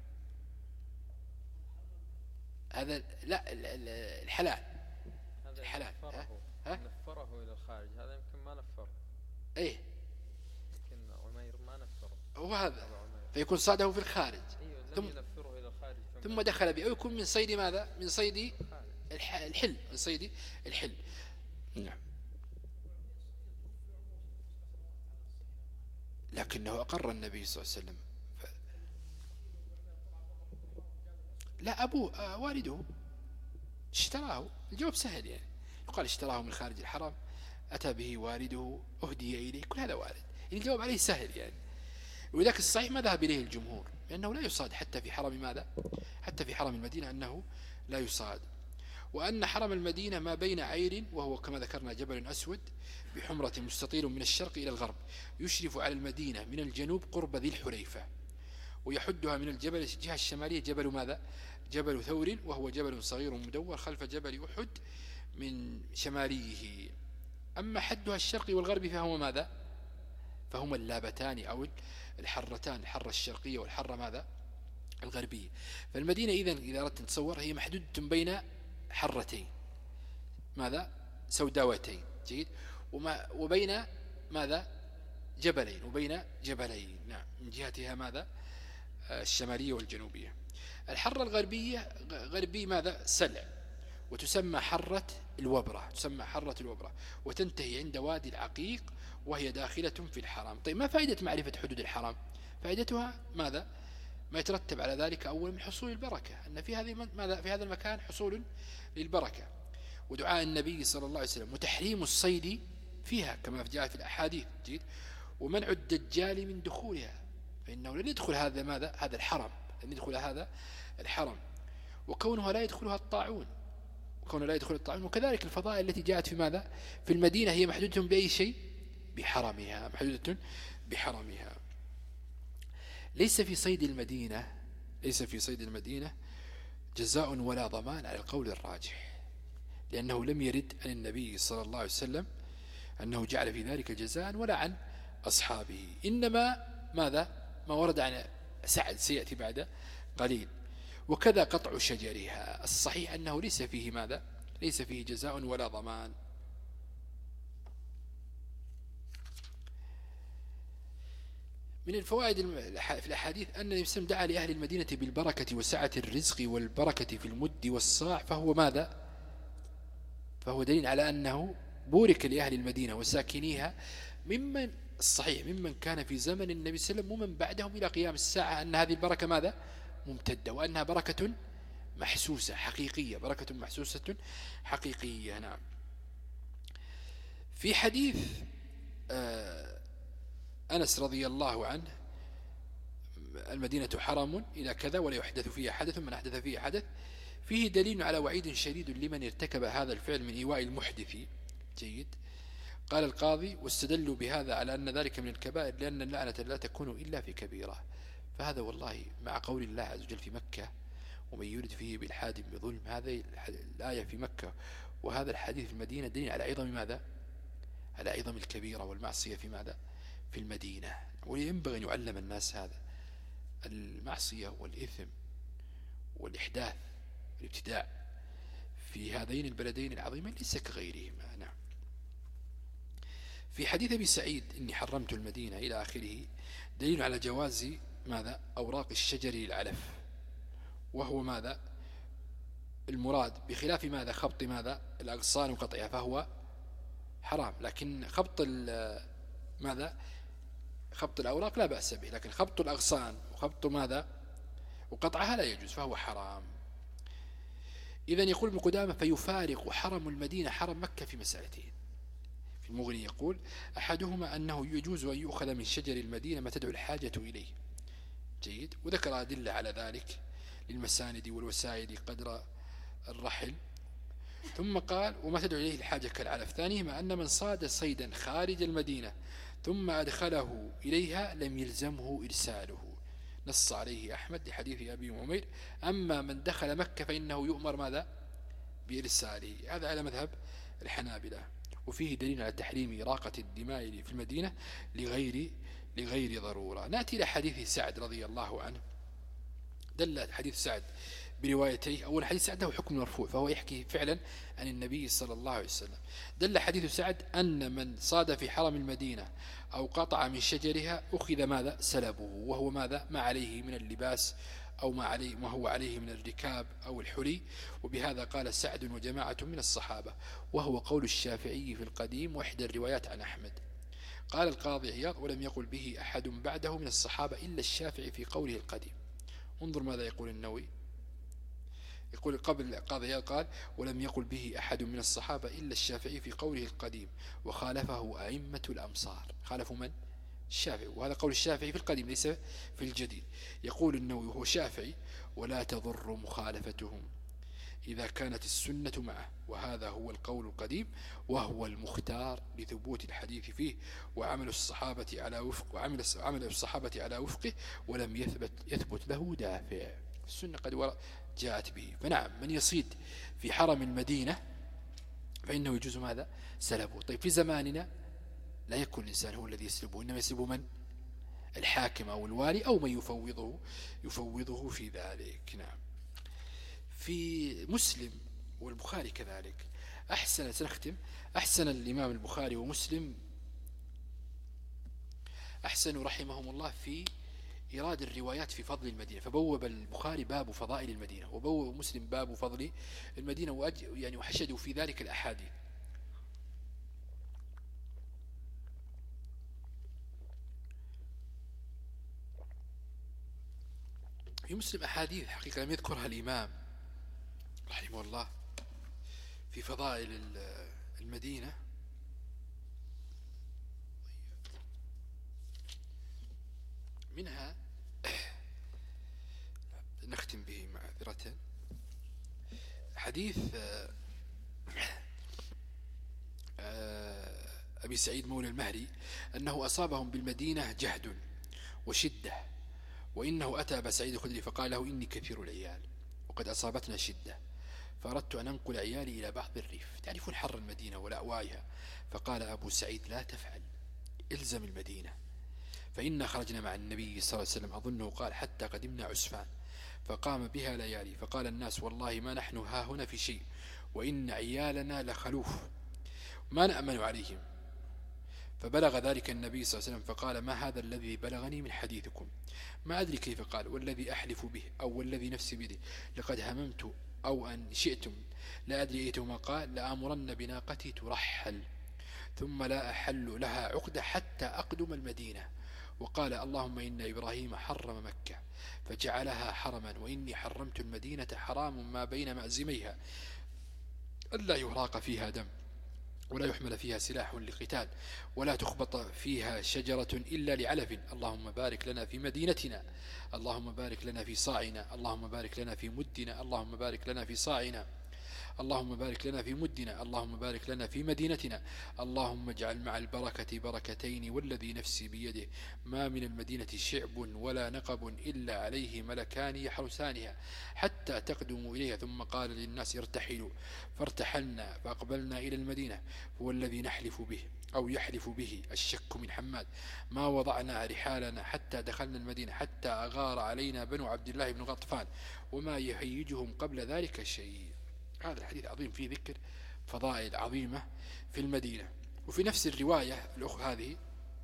هذا لا الحلال، هذا الحلال نفره, ها؟ نفره إلى الخارج، هذا يمكن ما نفر. ايه لكن عمير ما نفره، هو هذا، فيكون صاده في الخارج ثم ينفره إلى الخارج ثم دخل به، أو يكون من صيد ماذا؟ من صيد الحل، من صيد الحل. نعم. لكنه أقر النبي صلى الله عليه وسلم ف... لا أبوه آه والده اشتراه. الجواب سهل، يعني يقال اشتراه من خارج الحرم، أتى به والده، أهدي إليه، كل هذا وارد، يعني الجواب عليه سهل يعني. ولذلك الصحيح ما ذهب إليه الجمهور، لأنه لا يصاد حتى في حرم ماذا؟ حتى في حرم المدينة أنه لا يصاد. وأن حرم المدينة ما بين عير، وهو كما ذكرنا جبل أسود بحمرة مستطيل من الشرق إلى الغرب، يشرف على المدينة من الجنوب قرب ذي الحليفة، ويحدها من الجبل الجهة الشمالية جبل ماذا؟ جبل ثور، وهو جبل صغير مدور خلف جبل أحد من شماليه. أما حدها الشرقي والغربي فهو ماذا؟ فهما اللابتان أو الحرتان، الحرة الشرقية والحرة ماذا؟ الغربية. فالمدينة إذن إذا أردت تصور هي محدودة بين حرتين ماذا سوداوتين جيد وما وبين ماذا جبلين وبين جبلين نعم من جهتها ماذا الشمالية والجنوبية. الحرة الغربية غربي ماذا سلع وتسمى حرة الوبرة تسمى حرة الوبرة وتنتهي عند وادي العقيق وهي داخلة في الحرم. طيب ما فائدة معرفة حدود الحرم؟ فائدتها ماذا ما يترتب على ذلك أول من حصول البركة أن في هذه ماذا في هذا المكان حصول للبركة ودعاء النبي صلى الله عليه وسلم وتحريم الصيد فيها كما جاء في الأحاديث جيد ومنع الدجال من دخولها فإنه لن يدخل هذا ماذا هذا الحرم لن يدخل هذا الحرم وكونها لا يدخلها الطاعون وكونها لا يدخل الطاعون. وكذلك الفضائل التي جاءت في ماذا في المدينة هي محدودة بأي شيء بحرمها محدودة بحرمها. ليس في صيد المدينة ليس في صيد المدينة جزاء ولا ضمان على القول الراجح لأنه لم يرد عن النبي صلى الله عليه وسلم أنه جعل في ذلك جزاء ولا عن أصحابه إنما ماذا ما ورد عن سعد سيأتي بعد قليل. وكذا قطع شجرها الصحيح أنه ليس فيه ماذا ليس فيه جزاء ولا ضمان. من الفوائد في الأحاديث أن النبي صلى الله عليه وسلم دعا لأهل المدينة بالبركة وسعة الرزق والبركة في المد والصاع فهو ماذا فهو دليل على أنه بورك لأهل المدينة وساكنيها ممن الصحيح ممن كان في زمن النبي صلى الله عليه وسلم ومن بعدهم إلى قيام الساعة أن هذه البركة ماذا ممتدة وأنها بركة محسوسة حقيقية بركة محسوسة حقيقية. نعم. في حديث آه أنس رضي الله عنه المدينة حرم إلى كذا ولا يحدث فيها حدث من أحدث فيها حدث فيه دليل على وعيد شديد لمن ارتكب هذا الفعل من إيواء المحدث جيد. قال القاضي واستدلوا بهذا على أن ذلك من الكبائر لأن اللعنة لا تكون إلا في كبيرة. فهذا والله مع قول الله عز وجل في مكة ومن يرد فيه بالحاد بظلم هذه الآية في مكة وهذا الحديث في المدينة دليل على عظم ماذا على عظم الكبيرة والمعصية في ماذا في المدينة. وينبغي أن يعلم الناس هذا المعصية والإثم والإحداث والابتداع في هذين البلدين العظيمين ليس كغيرهما. نعم. في حديث أبي سعيد إني حرمت المدينة إلى آخره دليل على جواز ماذا أوراق الشجر للعلف وهو ماذا المراد بخلاف ماذا خبط ماذا الأغصان وقطعها فهو حرام لكن خبط ماذا خبط الأوراق لا بأس به لكن خبط الأغصان وخبط ماذا وقطعها لا يجوز فهو حرام. إذن يقول ابن قدامة فيفارق حرم المدينة حرم مكة في مسألتين. في المغني يقول أحدهما أنه يجوز أن يؤخذ من شجر المدينة ما تدعو الحاجة إليه جيد وذكر أدلة على ذلك للمساند والوسائل قدر الرحل. ثم قال وما تدعو إليه الحاجة كالعلف. ثانيهما أن من صاد صيدا خارج المدينة ثم أدخله إليها لم يلزمه إرساله نص عليه أحمد لحديث أبي عمير أما من دخل مكة فإنه يؤمر ماذا بإرساله. هذا على مذهب الحنابلة. وفيه دليل على تحريم إراقة الدماء في المدينة لغير لغير ضرورة. نأتي إلى حديث سعد رضي الله عنه. دل حديث سعد بروايتيه أول حديث سعد له حكم مرفوع فهو يحكي فعلا عن النبي صلى الله عليه وسلم. دل حديث سعد أن من صاد في حرم المدينة أو قطع من شجرها أخذ ماذا سلبه وهو ماذا ما عليه من اللباس أو ما, عليه ما هو عليه من الركاب أو الحلي. وبهذا قال سعد وجماعة من الصحابة وهو قول الشافعي في القديم وإحدى الروايات عن أحمد. قال القاضي عياض ولم يقل به أحد بعده من الصحابة إلا الشافعي في قوله القديم. انظر ماذا يقول النووي يقول قبل القاضي عياض قال ولم يقل به أحد من الصحابة إلا الشافعي في قوله القديم وخالفه أئمة الأمصار. خالفوا من؟ الشافعي وهذا قول الشافعي في القديم ليس في الجديد. يقول النووي وهو شافعي ولا تضر مخالفتهم إذا كانت السنة معه وهذا هو القول القديم وهو المختار لثبوت الحديث فيه وعمل الصحابة على وفق وعمل عمل الصحابة على وفقه ولم يثبت يثبت له دافع. السنة قد جاءت به. فنعم من يصيد في حرم المدينة فإنه يجوز ماذا سلبه. طيب في زماننا لا يكون الإنسان هو الذي يسلبه إنما يسلبه من الحاكم أو الوالي أو من يفوضه يفوضه في ذلك. نعم. في مسلم والبخاري كذلك أحسن سنختم أحسن الإمام البخاري ومسلم أحسن رحمهم الله في إيراد الروايات في فضل المدينة، فبوب البخاري باب فضائل المدينة وبوب مسلم باب فضل المدينة، وأج يعني وحشدوا في ذلك الأحاديث. في مسلم أحاديث حقيقة لم يذكرها الإمام رحمه الله في فضائل المدينة، منها نختم به معذرة حديث أبي سعيد مولى المهري أنه أصابهم بالمدينة جهد وشدة، وإنه أتى أبا سعيد الخدري فقال له إني كثير العيال وقد أصابتنا شدة، فأردت أن أنقل عيالي إلى بعض الريف، تعرفون حر المدينة ولأوائها. فقال أبو سعيد لا تفعل، إلزم المدينة، فإنا خرجنا مع النبي صلى الله عليه وسلم أظنه قال حتى قدمنا عسفان فقام بها ليالي، فقال الناس والله ما نحن ها هنا في شيء، وإن عيالنا لخلوف ما نأمن عليهم. فبلغ ذلك النبي صلى الله عليه وسلم فقال ما هذا الذي بلغني من حديثكم؟ ما أدري كيف قال، والذي أحلف به أو والذي نفسي بيده لقد هممت أو أن شئتم لا أدري أيتهما قال لآمرن بناقتي ترحل ثم لا أحل لها عقدة حتى أقدم المدينة. وقال اللهم إن إبراهيم حرم مكة فجعلها حرما، وإني حرمت المدينة حرام ما بين مأزميها ألا يهراق فيها دم ولا يحمل فيها سلاح لقتال ولا تخبط فيها شجرة إلا لعلف. اللهم بارك لنا في مدينتنا، اللهم بارك لنا في صاعنا، اللهم بارك لنا في مدنا، اللهم بارك لنا في صاعنا، اللهم بارك لنا في مدنا، اللهم بارك لنا في مدينتنا، اللهم اجعل مع البركة بركتين والذي نفسي بيده ما من المدينة شعب ولا نقب إلا عليه ملكان يحرسانها حتى تقدموا إليها. ثم قال للناس ارتحلوا، فارتحلنا فأقبلنا إلى المدينة، هو الذي نحلف به أو يحلف به الشك من حماد ما وضعنا رحالنا حتى دخلنا المدينة حتى أغار علينا بنو عبد الله بن غطفان وما يهيجهم قبل ذلك شيء. هذا الحديث عظيم فيه ذكر فضائل عظيمة في المدينة. وفي نفس الرواية الأخ هذه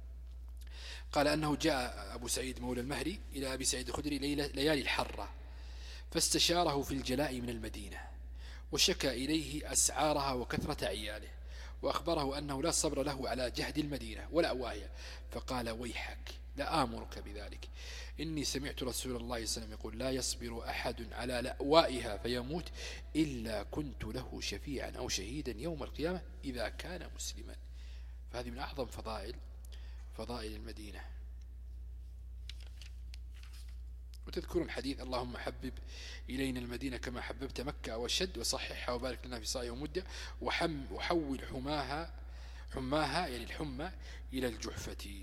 قال أنه جاء أبو سعيد مولى المهري إلى أبي سعيد الخدري ليالي الحرة فاستشاره في الجلاء من المدينة وشكى إليه أسعارها وكثرة عياله، وأخبره أنه لا صبر له على جهد المدينة ولا أواهيها، فقال ويحك لا آمرك بذلك، إني سمعت رسول الله صلى الله عليه وسلم يقول لا يصبر أحد على لأوائها فيموت إلا كنت له شفيعا أو شهيدا يوم القيامة إذا كان مسلما. فهذه من أعظم فضائل فضائل المدينة. وتذكرون حديث اللهم حبب إلينا المدينة كما حببت مكة أو الشد وصححها وبارك لنا في صاع ومدة وحم وحول حماها حماها يعني الحمى إلى الجحفة.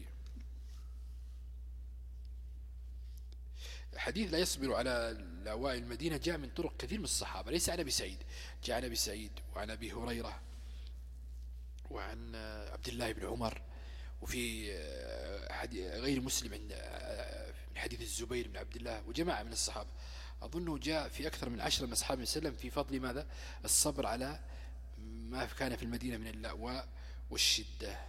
حديث لا يصبر على لأواء المدينة جاء من طرق كثير من الصحابة، ليس عن أبي سعيد، جاء عن أبي سعيد وعن أبي هريرة وعن عبد الله بن عمر، وفي غير مسلم عند من حديث الزبير بن عبد الله وجماعة من الصحابة. أظنه جاء في أكثر من عشرة من أصحاب وسلم في فضل ماذا؟ الصبر على ما كان في المدينة من اللأواء والشدة.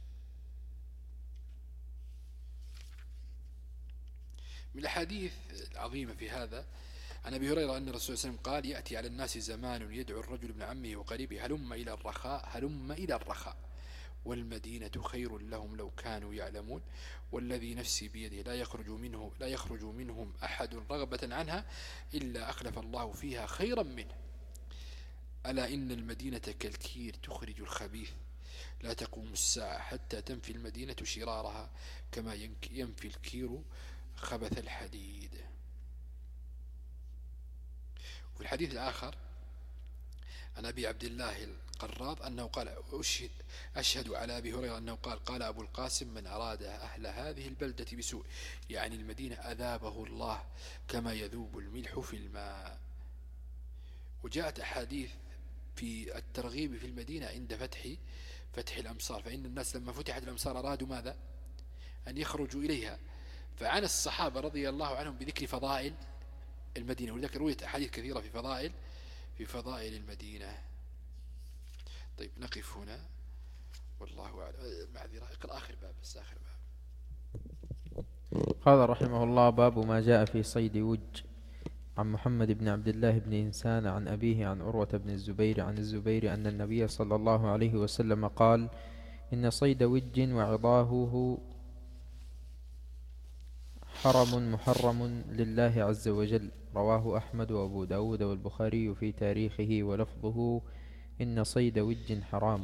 من الأحاديث العظيمة في هذا عن أبي هريرة أن الرسول صلى الله عليه وسلم قال يأتي على الناس زمان يدعو الرجل ابن عمه وقريبه هلم إلى الرخاء هلم إلى الرخاء والمدينة خير لهم لو كانوا يعلمون، والذي نفسي بيده لا يخرج منه لا يخرج منهم أحد رغبة عنها إلا أخلف الله فيها خيرا منه. ألا إن المدينة كالكير تخرج الخبيث لا تقوم الساعة حتى تنفي المدينة شرارها كما ينفي الكير خبث الحديد. وفي الحديث الآخر عن أبي عبد الله القراض أنه قال أشهد, أشهد على أبي هريرة أنه قال قال أبو القاسم من أراد أهل هذه البلدة بسوء يعني المدينة أذابه الله كما يذوب الملح في الماء. وجاءت أحاديث في الترغيب في المدينة عند فتح فتح الأمصار، فإن الناس لما فتحت الأمصار أرادوا ماذا؟ أن يخرجوا إليها فعن الصحابة رضي الله عنهم بذكر فضائل المدينة، ولذلك رويت أحاديث كثيرة في فضائل في فضائل المدينة. طيب نقف هنا والله أعلم. معذرة، اقرأ آخر باب بس آخر باب. قال رحمه الله: باب ما جاء في صيد وج. عن محمد بن عبد الله بن إنسان عن أبيه عن عروة بن الزبير عن الزبير أن النبي صلى الله عليه وسلم قال: إن صيد وج وعضاهه حرم محرم لله عز وجل. رواه أحمد وأبو داود والبخاري في تاريخه، ولفظه: إن صيد وج حرام.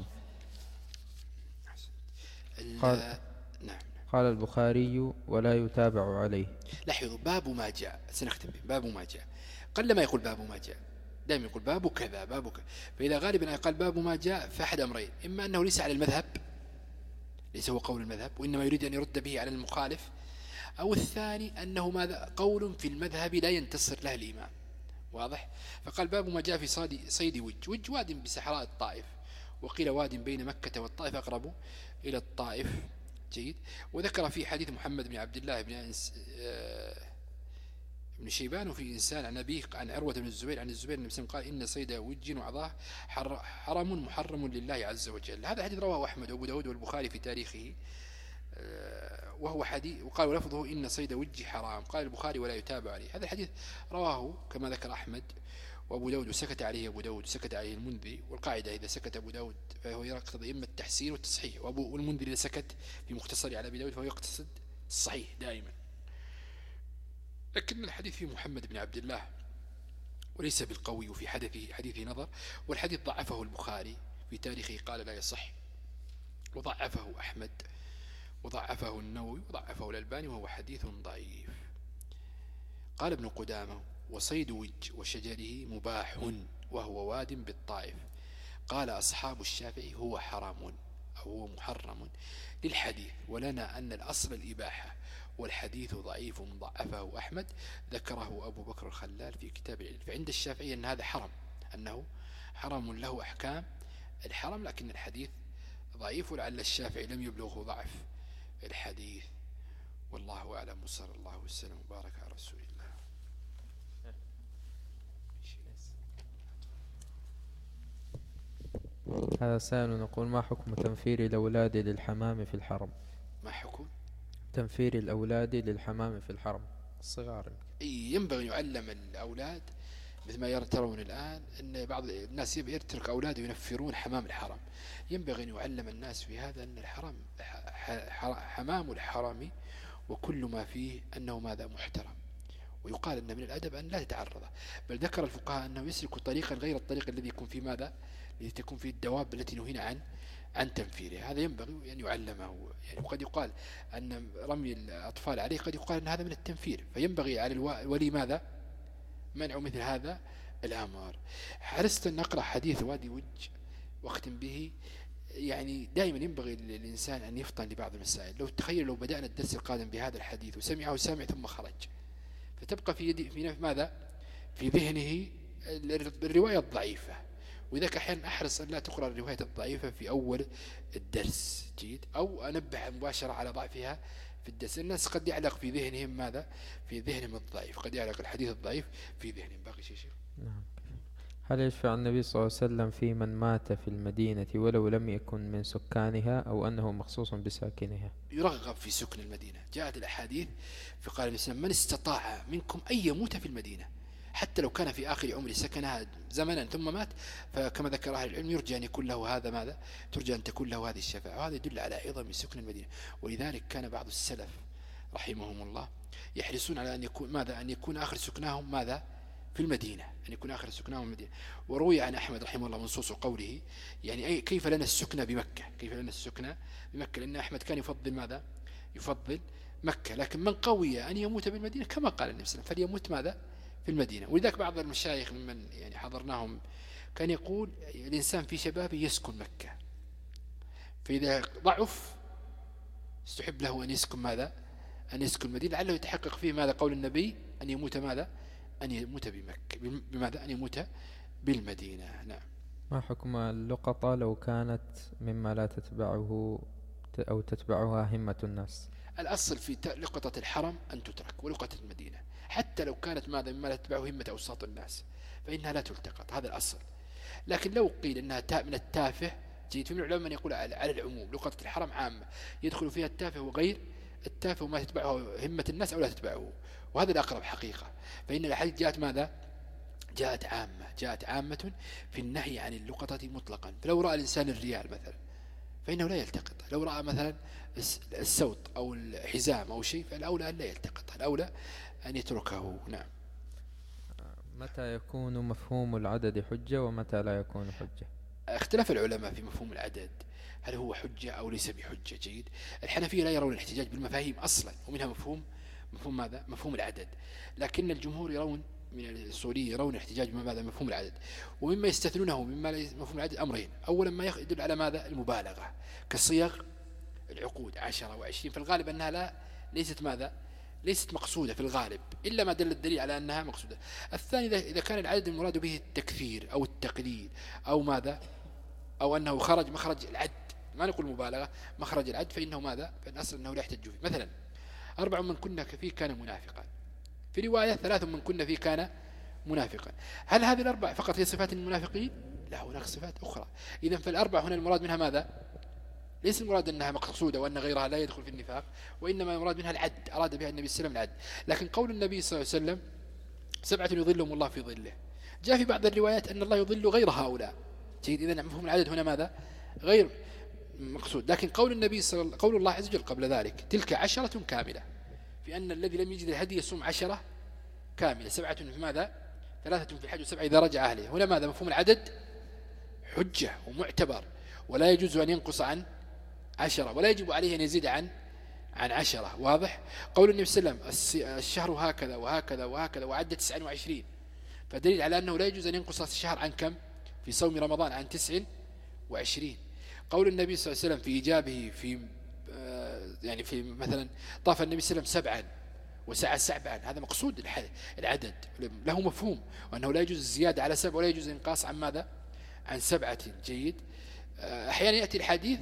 قال, نعم. قال البخاري: ولا يتابع عليه. لاحظوا باب ما جاء، سنختم به باب ما جاء. قل ما يقول باب ما جاء، دائما يقول باب كذا باب كذا. فإذا غالبا قال باب ما جاء فأحد أمرين: إما أنه ليس على المذهب، ليس هو قول المذهب وإنما يريد أن يرد به على المخالف، أو الثاني أنه ماذا قول في المذهب لا ينتصر له الإمام. واضح؟ فقال باب ما جاء في صيد, صيد وج. وج واد بصحراء الطائف، وقيل واد بين مكة والطائف أقرب إلى الطائف. جيد. وذكر في حديث محمد بن عبد الله بن أنس ابن شيبان وفي إنسان عن أبيه عن عروة بن الزبير عن الزبير النبي صلى الله عليه وسلم قال: إن صيد وج وعضاه حرم محرم لله عز وجل. هذا حديث رواه أحمد وأبو داود والبخاري في تاريخه، وهو حديث. وقال ولفظه: إن صيد وج حرام. قال البخاري: ولا يتابع عليه. هذا الحديث رواه كما ذكر أحمد وأبو داود، وسكت عليه أبو داود وسكت عليه المنذري. والقاعدة إذا سكت أبو داود فهو يقتضي إما التحسين والتصحيح، وأبو المنذري إذا سكت في مختصر على أبي داود فهو يقتصد الصحيح دائما. لكن الحديث في محمد بن عبد الله وليس بالقوي، وفي حديثه حديث نظر، والحديث ضعفه البخاري في تاريخه قال لا يصح، وضعفه أحمد وضعفه النووي وضعفه الألباني، وهو حديث ضعيف. قال ابن قدامة: وصيد وج وشجره مباح وهو واد بالطائف. قال أصحاب الشافعي: هو حرام أو هو محرم للحديث، ولنا أن الأصل الإباحة، والحديث ضعيف ضعفه أحمد، ذكره أبو بكر الخلال في كتاب العلم. فعند الشافعي أن هذا حرم، أنه حرم له أحكام الحرم، لكن الحديث ضعيف، ولعل الشافعي لم يبلغه ضعف الحديث. والله أعلم، وصلى الله وسلم وبارك على رسول الله. هذا سائل نقول: ما حكم تنفير الأولاد للحمام في الحرم؟ ما حكم تنفير الأولاد للحمام في الحرم الصغار؟ ينبغي يعلم الأولاد مثل ما ترون الآن أن بعض الناس يترك أولاده ينفرون حمام الحرم. ينبغي أن يعلم الناس في هذا أن الحرم حمام الحرم وكل ما فيه أنه ماذا محترم، ويقال أن من الأدب أن لا تتعرض. بل ذكر الفقهاء أنه يسلك طريقا غير الطريق الذي يكون فيه ماذا الذي تكون فيه الدواب التي نهينا عن عن تنفيرها. هذا ينبغي أن يعلمه. يعني وقد يقال أن رمي الأطفال عليه قد يقال أن هذا من التنفير، فينبغي على الولي ماذا منع مثل هذا الأمر. حرصت أن نقرأ حديث وادي وج واختم به. يعني دائما ينبغي للإنسان أن يفطن لبعض المسائل. لو تخيل لو بدأنا الدرس القادم بهذا الحديث وسمعه سامع ثم خرج، فتبقى في يدي في ماذا في ذهنه الرواية الضعيفة. وإذا أحيانا أحرص أن لا تقرأ الرواية الضعيفة في أول الدرس، جيد، أو أنبه مباشرة على ضعفها في الدرس. الناس قد يعلق في ذهنهم ماذا في ذهنهم الضعيف، قد يعلق الحديث الضعيف في ذهنهم. باقي شيء شيء نعم. هل يشفع النبي صلى الله عليه وسلم في من مات في المدينة ولو لم يكن من سكانها، أو أنه مخصوص بساكنها؟ يرغب في سكن المدينة. جاءت الأحاديث في قال الإسلام: من استطاع منكم أن يموت في المدينة حتى لو كان في آخر عمره سكنها زمنا ثم مات، فكما ذكر أهل العلم يرجى أن يكون له هذا ماذا ترجى أن تكون له هذه الشفاعة. وهذا يدل على عظم سكن المدينة. ولذلك كان بعض السلف رحمهم الله يحرصون على أن يكون ماذا أن يكون آخر سكناهم ماذا في المدينة، أن يكون آخر سكناهم المدينة. وروي عن أحمد رحمه الله منصوص قوله: يعني أي كيف لنا السكنة بمكة كيف لنا السكنة بمكة لأن أحمد كان يفضل ماذا يفضل مكة. لكن من قوي أن يموت بالمدينة كما قال النبي صلى الله عليه وسلم فليموت ماذا في المدينة. ولذلك بعض المشايخ ممن يعني حضرناهم كان يقول: الإنسان في شبابه يسكن مكة، فإذا ضعف استحب له أن يسكن ماذا أن يسكن المدينة، لعله يتحقق فيه ماذا قول النبي أن يموت ماذا أن يموت بمكة بماذا أن يموت بالمدينة. نعم. ما حكم اللقطة لو كانت مما لا تتبعه أو تتبعها همة الناس؟ الأصل في لقطة الحرم أن تترك، ولقطة المدينة حتى لو كانت ماذا مما لا تتبعه همة أوساط الناس فإنها لا تلتقط، هذا الأصل. لكن لو قيل أنها من التافه جيد، فمن العلماء من يقول على العموم لقطة الحرم عامة يدخل فيها التافه وغير التافه وما تتبعه همة الناس أو لا تتبعه، وهذا الأقرب حقيقة. فإن الحديث جاءت ماذا؟ جاءت عامة، جاءت عامة في النهي عن اللقطة مطلقا. فلو رأى الإنسان الريال مثلا فإنه لا يلتقط، لو رأى مثلا السوط أو الحزام أو شيء فالأولى أن لا يلتقط، الأولى أن يتركه. نعم. متى يكون مفهوم العدد حجة ومتى لا يكون حجة؟ اختلاف العلماء في مفهوم العدد، هل هو حجة أو ليس بحجة. جيد. الحنفية لا يرون الاحتجاج بالمفاهيم أصلا، ومنها مفهوم مفهوم ماذا؟ مفهوم العدد. لكن الجمهور يرون من الأصوليين يرون الاحتجاج بماذا؟ مفهوم العدد. ومما يستثنونه مما مفهوم العدد أمرين، أولا ما يدل على ماذا؟ المبالغة، كصيغ العقود عشرة وعشرين، في الغالب أنها لا ليست ماذا؟ ليست مقصودة في الغالب، إلا ما دل الدليل على أنها مقصودة. الثاني إذا كان العدد المراد به التكثير أو التقليل أو ماذا، أو أنه خرج مخرج العد، ما نقول مبالغة، مخرج العد، فإنه ماذا؟ فالأصل أنه لا يحتج فيه. مثلا أربع من كنا فيه كان منافقا، في رواية ثلاث من كنا فيه كان منافقا. هل هذه الأربع فقط هي صفات المنافقين؟ لا، هناك صفات أخرى. إذن فالأربع هنا المراد منها ماذا؟ ليس المراد أنها مقصودة وأن غيرها لا يدخل في النفاق، وإنما المراد منها العد، أراد بها النبي صلى الله عليه وسلم العد. لكن قول النبي صلى الله عليه وسلم سبعة يظلهم الله في ظله، جاء في بعض الروايات أن الله يظل غير هؤلاء. جيد. إذن مفهوم العدد هنا ماذا؟ غير مقصود. لكن قول النبي صلى الله قول الله عز وجل قبل ذلك تلك عشرة كاملة، في أن الذي لم يجد الهدي يصوم عشرة كاملة، سبعة في ماذا؟ ثلاثة في الحج وسبعة إذا رجع أهله. هنا ماذا؟ مفهوم العدد حجة ومعتبر، ولا يجوز أن ينقص عن عشرة، ولا يجب عليه أن يزيد عن عن عشرة. واضح؟ قول النبي صلى الله عليه وسلم الشهر هكذا وهكذا وهكذا وعد تسعة وعشرين، فدليل على أنه لا يجوز أن ينقص الشهر عن كم؟ في صوم رمضان عن تسع وعشرين. قول النبي صلى الله عليه وسلم في إجابه في يعني في مثلا طاف النبي صلى الله عليه وسلم سبعا وسعى سبعا، هذا مقصود العدد له مفهوم، وأنه لا يجوز الزيادة على سبع ولا يجوز الانقاص عن ماذا؟ عن سبعة. جيد. أحيانا يأتي الحديث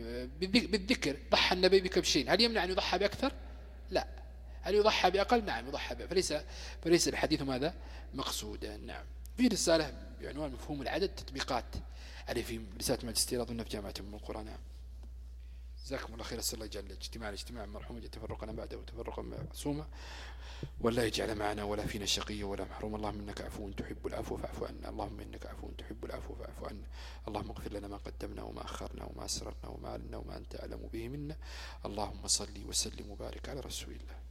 بالذكر، ضحى النبي بكبشين، هل يمنع أن يضحى بأكثر؟ لا. هل يضحى بأقل؟ نعم يضحى بأقل. فليس, فليس الحديث ماذا؟ مقصودا. نعم. في رسالة بعنوان مفهوم العدد تطبيقات عليه في رسالة ماجستير أظن في جامعة أم القرى. نعم. جزاكم الله خير. أسأل الله يجعل الاجتماع الاجتماع مرحوم، تفرقنا بعده وتفرقا معصوما، ولا يجعل معنا ولا فينا شقيا ولا محروم. اللهم إنك عفو تحب العفو فاعف عنا، اللهم إنك عفو تحب العفو فاعف عنا. اللهم اغفر لنا ما قدمنا وما أخرنا وما أسررنا وما أعلنا وما أنت أعلم به منا. اللهم صل وسلم وبارك على رسول الله.